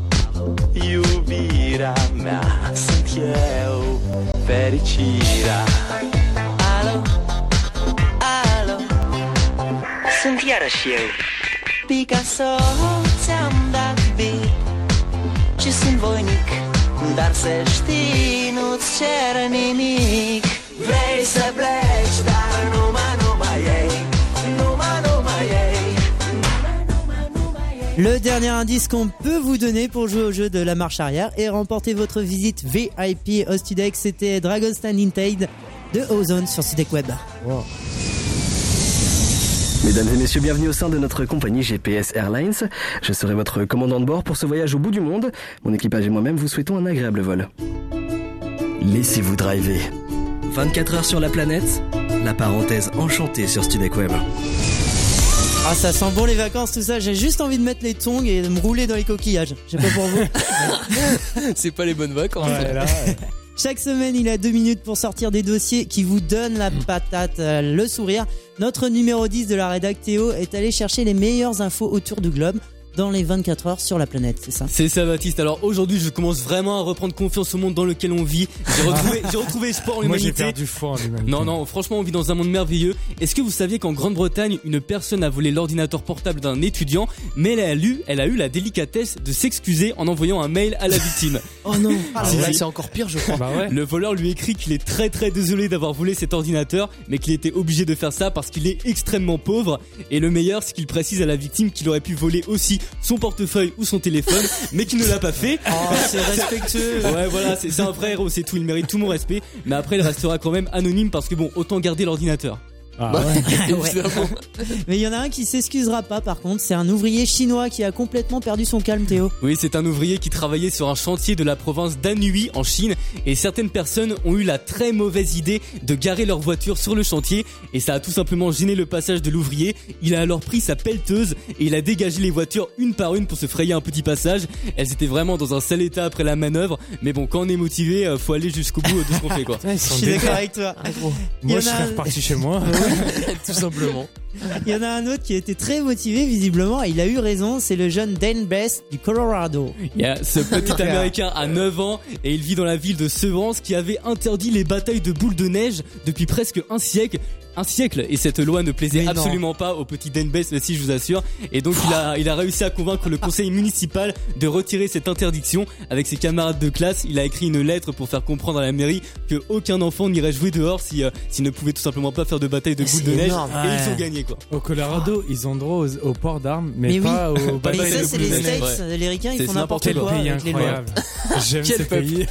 Iubirea mea, sunt eu, fericirea. Alo, alo, sunt iarăși eu, Picasso, ți-am dat bip și sunt voinic, dar să știi, nu-ți cer nimic. Vrei să pleci, dar numai, numai ei, numai, numai ei. Le dernier indice qu'on peut vous donner pour jouer au jeu de la marche arrière et remporter votre visite V I P au Studek, c'était Dragosta Dintei de Ozone sur Studek Web. Wow. Mesdames et messieurs, bienvenue au sein de notre compagnie G P S Airlines. Je serai votre commandant de bord pour ce voyage au bout du monde. Mon équipage et moi-même vous souhaitons un agréable vol. Laissez-vous driver. vingt-quatre heures sur la planète, la parenthèse enchantée sur Studek Web. Ah, ça sent bon les vacances, tout ça. J'ai juste envie de mettre les tongs et de me rouler dans les coquillages. Je sais pas pour vous. C'est pas les bonnes vacances. Ouais, là, ouais. Chaque semaine, il a deux minutes pour sortir des dossiers qui vous donnent la patate, euh, le sourire. Notre numéro dix de la rédac Théo est allé chercher les meilleures infos autour du globe dans les vingt-quatre heures sur la planète, c'est ça? C'est ça, Baptiste. Alors aujourd'hui, je commence vraiment à reprendre confiance au monde dans lequel on vit. J'ai retrouvé, j'ai retrouvé espoir en Moi l'humanité. j'ai perdu foi en l'humanité. Non, non, franchement, on vit dans un monde merveilleux. Est-ce que vous saviez qu'en Grande-Bretagne, une personne a volé l'ordinateur portable d'un étudiant, mais elle a, lu, elle a eu la délicatesse de s'excuser en envoyant un mail à la victime. Oh non. Ah, Si, là, si. c'est encore pire, je crois. Bah ouais. Le voleur lui écrit qu'il est très très désolé d'avoir volé cet ordinateur, mais qu'il était obligé de faire ça parce qu'il est extrêmement pauvre. Et le meilleur, c'est qu'il précise à la victime qu'il aurait pu voler aussi son portefeuille ou son téléphone, mais qu'il ne l'a pas fait. Oh, c'est respectueux. Ouais, voilà, c'est, c'est un vrai héros, c'est tout, il mérite tout mon respect. Mais après, il restera quand même anonyme parce que bon, autant garder l'ordinateur. Ah Bah, Ouais. évidemment. Mais il y en a un qui s'excusera pas par contre, c'est un ouvrier chinois qui a complètement perdu son calme, Théo. Oui, c'est un ouvrier qui travaillait sur un chantier de la province d'Anhui en Chine et certaines personnes ont eu la très mauvaise idée de garer leur voiture sur le chantier et ça a tout simplement gêné le passage de l'ouvrier. Il a alors pris sa pelleteuse et il a dégagé les voitures une par une pour se frayer un petit passage. Elles étaient vraiment dans un sale état après la manœuvre, mais bon, quand on est motivé, euh, faut aller jusqu'au bout de ce qu'on fait, quoi. Je suis d'accord avec toi. Il y Moi, en je a serais un- reparti chez moi. Tout simplement. Il y en a un autre qui a été très motivé visiblement et il a eu raison, c'est le jeune Dan Best du Colorado. Il y a ce petit américain à neuf ans et il vit dans la ville de Severance qui avait interdit les batailles de boules de neige depuis presque un siècle. Un siècle et cette loi ne plaisait Mais non. absolument pas au petit Dan Best, si je vous assure. Et donc il a, il a réussi à convaincre le conseil municipal de retirer cette interdiction. Avec ses camarades de classe, il a écrit une lettre pour faire comprendre à la mairie que aucun enfant n'irait jouer dehors si, euh, s'il ne pouvait tout simplement pas faire de bataille de boules de neige. énorme. Et ils Ouais. ont gagné, quoi. Au Colorado, ils ont droit aux- au port d'armes, mais, Mais oui. pas aux Mais batailles ça de c'est boules les de neige. States, les ricains ils C'est font n'importe n'importe quel quoi Pays avec les lois. incroyable. J'aime Quel ce peuple. pays.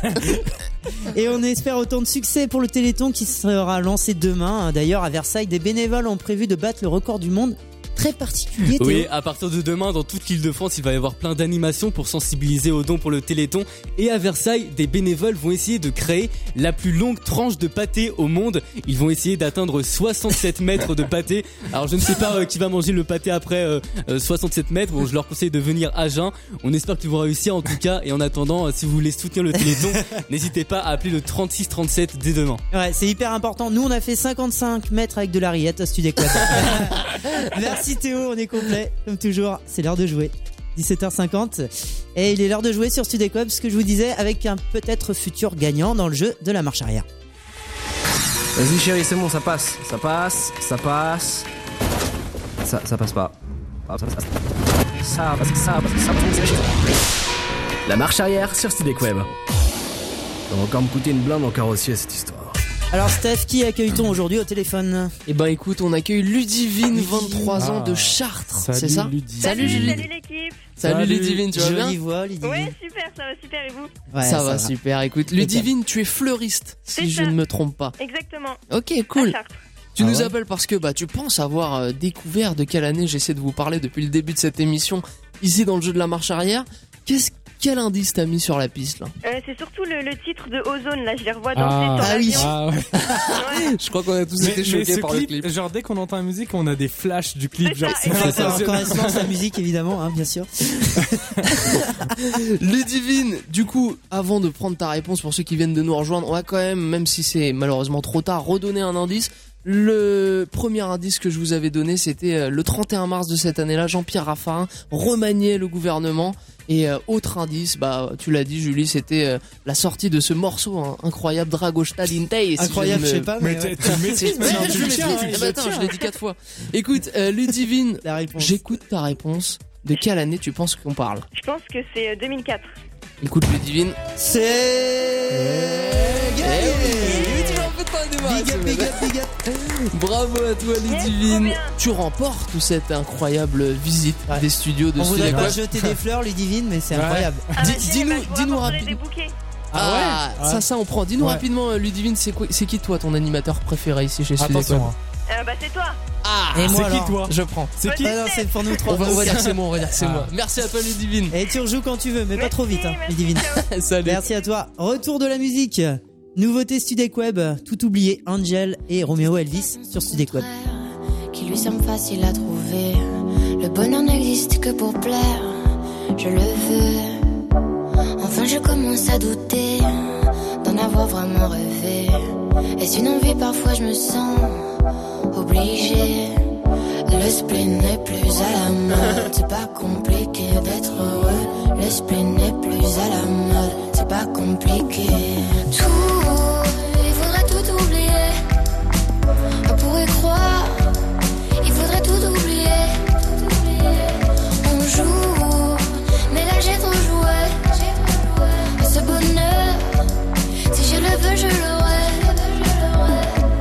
Et on espère autant de succès pour le Téléthon qui sera lancé demain. D'ailleurs à Versailles, des bénévoles ont prévu de battre le record du monde. Très particulier, Théo. Oui, à partir de demain, dans toute l'île de France, il va y avoir plein d'animations pour sensibiliser aux dons pour le Téléthon. Et à Versailles, des bénévoles vont essayer de créer la plus longue tranche de pâté au monde. Ils vont essayer d'atteindre soixante-sept mètres de pâté. Alors je ne sais pas euh, qui va manger le pâté après euh, euh, soixante-sept mètres. Bon, je leur conseille de venir à jeun. On espère qu'ils vont réussir en tout cas. Et en attendant, euh, si vous voulez soutenir le Téléthon, n'hésitez pas à appeler le trente-six trente-sept dès demain. Ouais, c'est hyper important. Nous, on a fait cinquante-cinq mètres avec de la rillette à Studio Club. Merci Théo, on est complet. Comme toujours, c'est l'heure de jouer. dix-sept heures cinquante. Et il est l'heure de jouer sur Studio Club, ce que je vous disais, avec un peut-être futur gagnant dans le jeu de la marche arrière. Vas-y chérie, c'est bon, ça passe. Ça passe, ça passe. Ça, ça passe pas. Ah, ça passe. Ça passe, ça passe, ça passe. La marche arrière sur Studio Web. Ça va encore me coûter une blinde en carrossier cette histoire. Alors Steph, qui accueille-t-on aujourd'hui au téléphone? Eh ben écoute, on accueille Ludivine, vingt-trois ans de Chartres, Salut, c'est ça? Ludivine. Salut Julie. Salut l'équipe. Salut, Salut. Ludivine, tu vas bien? Jolie voix, Ludivine. Ouais, super, ça va super et vous? Ouais, ça, va, super. Écoute, Ludivine, tu es fleuriste, C'est si je ça. ne me trompe pas. Exactement. Ok, cool. À Chartres. Tu Ah nous ouais appelles parce que bah tu penses avoir euh, découvert de quelle année j'essaie de vous parler depuis le début de cette émission ici dans le jeu de la marche arrière. Qu'est-ce quel indice t'as mis sur la piste là? Euh, c'est surtout le, le titre de Ozone, là, je les revois danser Ah, sur ah oui. l'avion. Ah ouais. Je crois qu'on a tous Mais, été mais choqués ce par clip, le clip. genre dès qu'on entend la musique, on a des flashs du clip. C'est Genre, ça, c'est Enfin, impressionnant. en correspondance la musique évidemment, hein, bien sûr. Ludivine, du coup, avant de prendre ta réponse pour ceux qui viennent de nous rejoindre, on va quand même, même si c'est malheureusement trop tard, redonner un indice. Le premier indice que je vous avais donné, c'était euh, le trente et un mars de cette année-là, Jean-Pierre Raffarin remaniait le gouvernement. Et euh, autre indice, bah tu l'as dit Julie, c'était euh, la sortie de ce morceau hein, incroyable, Dragostea Dintei. Incroyable, je sais pas, mais, Mais ouais. tu le maîtrises Ouais, maintenant, je tu le le tiens, maîtrise. tu Eh ben, le attends, tiens. je l'ai dit quatre fois. Écoute, euh, Ludivine, La réponse. j'écoute ta réponse. De quelle année tu penses qu'on parle? Je pense que c'est euh, deux mille quatre. Écoute Ludivine. C'est gagné. Eh tu l'as fait pas démarrer, Big up, ce big mec. up, big up. Bravo à toi Yes, Ludivine. trop bien. Tu remportes cette incroyable visite Ouais. des studios de On voudrait Studio pas Club. jeter des fleurs, Ludivine, mais c'est Ouais. incroyable. Ah, Dis- bah, dis-nous- bah, je vous dis-nous rapporterai rapidement. des bouquets. Ah, Ah ouais. ça ça on prend. Dis-nous Ouais. rapidement euh, Ludivine, c'est quoi c'est qui toi ton animateur préféré ici chez Studio Club? Attention. hein. Euh, bah, c'est toi. Ah, Et moi, C'est qui alors toi? je prends. C'est qui? Ah non, c'est pour nous trois. On va, on va dire que c'est moi, on va dire que c'est Ah. moi. Merci à toi Ludivine. Et tu rejoues quand tu veux, mais pas trop vite, hein, Merci, Ludivine. ciao. Salut. Merci à toi. Retour de la musique. Nouveauté Studek Web, tout oublié, Angel et Romeo Elvis sur Studek Web. Qui lui semble facile à trouver. Le bonheur n'existe que pour plaire. Je le veux. Enfin, je commence à douter d'en avoir vraiment rêvé. Est-ce une envie? Parfois, je me sens obligée. Le spleen n'est plus à la mode. C'est pas compliqué d'être heureux. Le spleen n'est plus à la mode. C'est pas compliqué. Tout, il faudrait tout oublier. On pourrait croire. Il faudrait tout oublier. On joue, mais là j'ai trop joué. Ce bonheur, si je le veux, je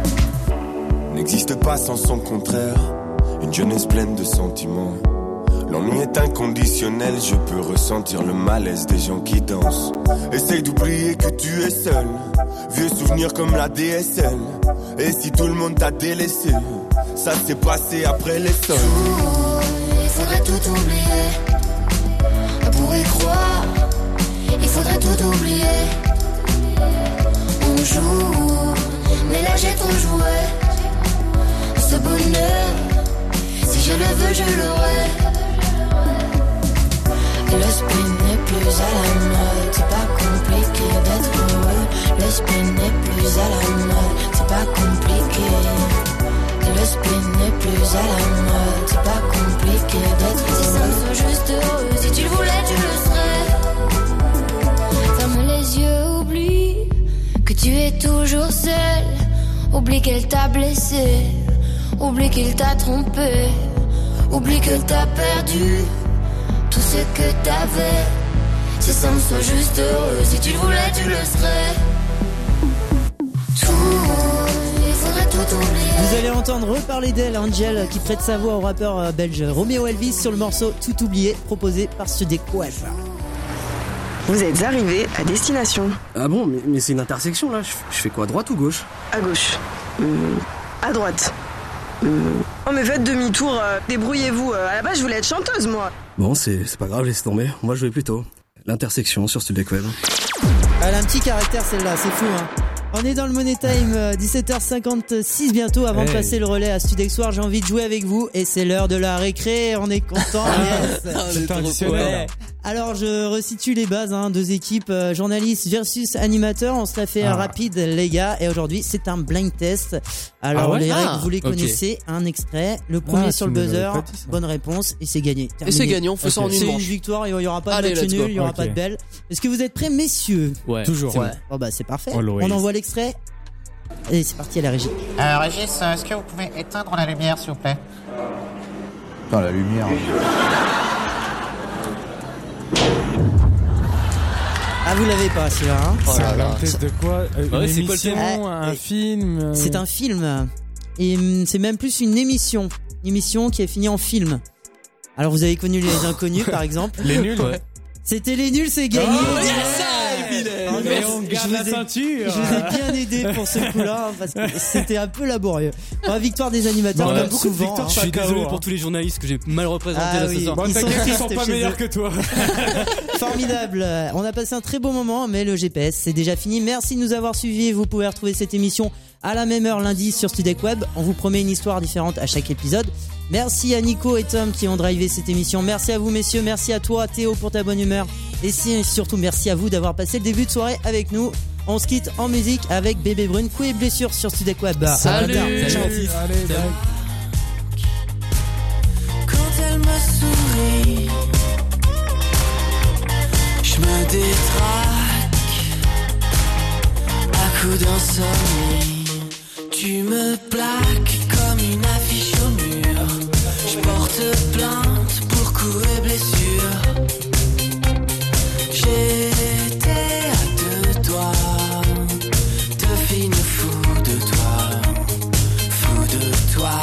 l'aurai. N'existe pas sans son contraire. Une jeunesse pleine de sentiments. L'ennui est inconditionnel, je peux ressentir le malaise des gens qui dansent. Essaye d'oublier que tu es seul, vieux souvenirs comme la D S L. Et si tout le monde t'a délaissé, ça s'est passé après les sols. Il faudrait tout oublier, pour y croire, il faudrait tout oublier. On joue, mais là j'ai trop joué. Ce bonheur, si je le veux, je l'aurai. Le spin n'est plus à la mode, c'est pas compliqué d'être heureux. Le spin n'est plus à la mode, c'est pas compliqué. Le spin n'est plus à la mode, c'est pas compliqué d'être heureux. Si ça me soit juste heureux, si tu le voulais, tu le serais. Ferme les yeux, oublie que tu es toujours seul. Oublie qu'elle t'a blessé, oublie qu'il t'a trompé, oublie que t'as perdu tout ce que t'avais. Si ça me soit juste heureux, si tu le voulais, tu le serais. Tout, il faudrait tout oublier. Vous allez entendre reparler d'elle, Angel, qui prête sa voix au rappeur belge Romeo Elvis sur le morceau Tout oublié, proposé par Studecweb. Vous êtes arrivé à destination. Ah bon, mais, mais c'est une intersection là, je, je fais quoi, droite ou gauche? À gauche. Hum, à droite. Hum. Oh mais faites demi-tour, euh, débrouillez-vous. Euh, à la base je voulais être chanteuse moi. Bon, c'est, c'est pas grave, laisse tomber. Moi je vais plutôt l'intersection sur Studecweb. Elle a un petit caractère celle-là, c'est fou hein. On est dans le Money Time, euh, dix-sept heures cinquante-six bientôt. Avant hey. de passer le relais à Studexoir, j'ai envie de jouer avec vous. Et c'est l'heure de la récré, on est content. Yes. C'est traditionnel. Alors je resitue les bases, hein, deux équipes, euh, journalistes versus animateurs. On se la fait ah. rapide les gars. Et aujourd'hui c'est un blind test. Alors ah ouais les règles ah, vous les connaissez, okay. Un extrait, le premier ah, sur le buzzer, bonne réponse et c'est gagné. Terminé. Et c'est gagné, on fait okay. ça en une c'est manche. C'est une victoire, il y aura pas Allez, de match nul, il y aura okay. pas de belle. Est-ce que vous êtes prêts messieurs? Ouais. Toujours. Ouais. Bon bah c'est parfait. Always. On envoie l'extrait. Allez c'est parti à la régie. Euh, Régis, est-ce que vous pouvez éteindre la lumière s'il vous plaît? Putain la lumière. Ah vous l'avez pas celui-là hein. Oh c'est un test de quoi euh, ouais, Une c'est émission, quoi un film euh... C'est un film. Et c'est même plus une émission. Une émission qui est finie en film. Alors vous avez connu Les Inconnus par exemple. Les nuls ouais. C'était Les Nuls, c'est gagné. Oh, yes, oh, mais on garde la ceinture. Je vous ai bien aidé pour ce coup-là hein, parce que c'était un peu laborieux. Bon, victoire des animateurs bon, comme beaucoup souvent. Victoire, hein. Je suis désolé pour tous les journalistes que j'ai mal représentés ah, là oui. ce soir. Bon, ils t'inquiète, ils sont pas meilleurs que toi. Formidable. On a passé un très beau moment, mais le G P S c'est déjà fini. Merci de nous avoir suivis. Vous pouvez retrouver cette émission à la même heure lundi sur Studecweb. On vous promet une histoire différente à chaque épisode. Merci à Nico et Tom qui ont drivé cette émission. Merci à vous messieurs, merci à toi Théo pour ta bonne humeur. Et surtout merci à vous d'avoir passé le début de soirée avec nous. On se quitte en musique avec Bébé Brune, coups et blessures sur Studecweb. Salut, Salut. Salut. Allez, bye. Quand elle me sourit, je me détraque à coups d'insomnie. Tu me plaques comme une affiche au mur. Je porte plainte pour coups et blessures. J'étais à deux doigts de finir fou de toi, fou de toi.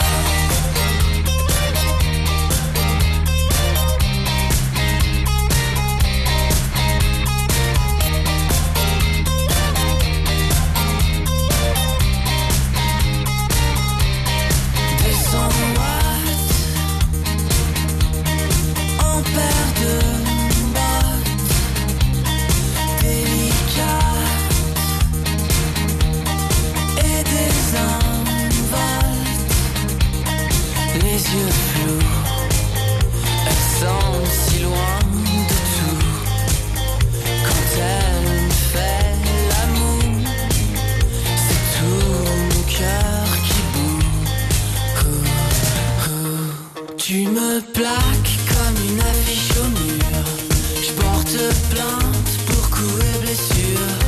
Yeux flous, elle semble si loin de tout. Quand elle me fait l'amour, c'est tout mon cœur qui bout. Oh, oh. Tu me plaques comme une affiche au mur. Je porte plainte pour coups et blessures.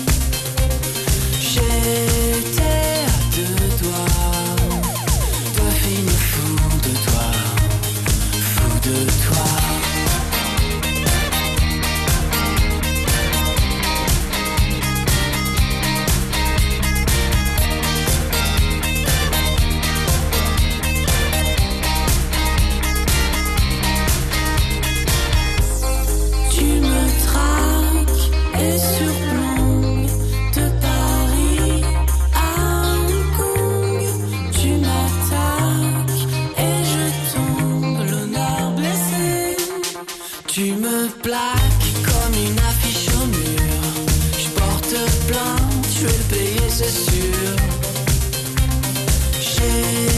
J'étais à deux doigts de finir fou de toi, fou de toi. je vais le payer, c'est sûr. J'ai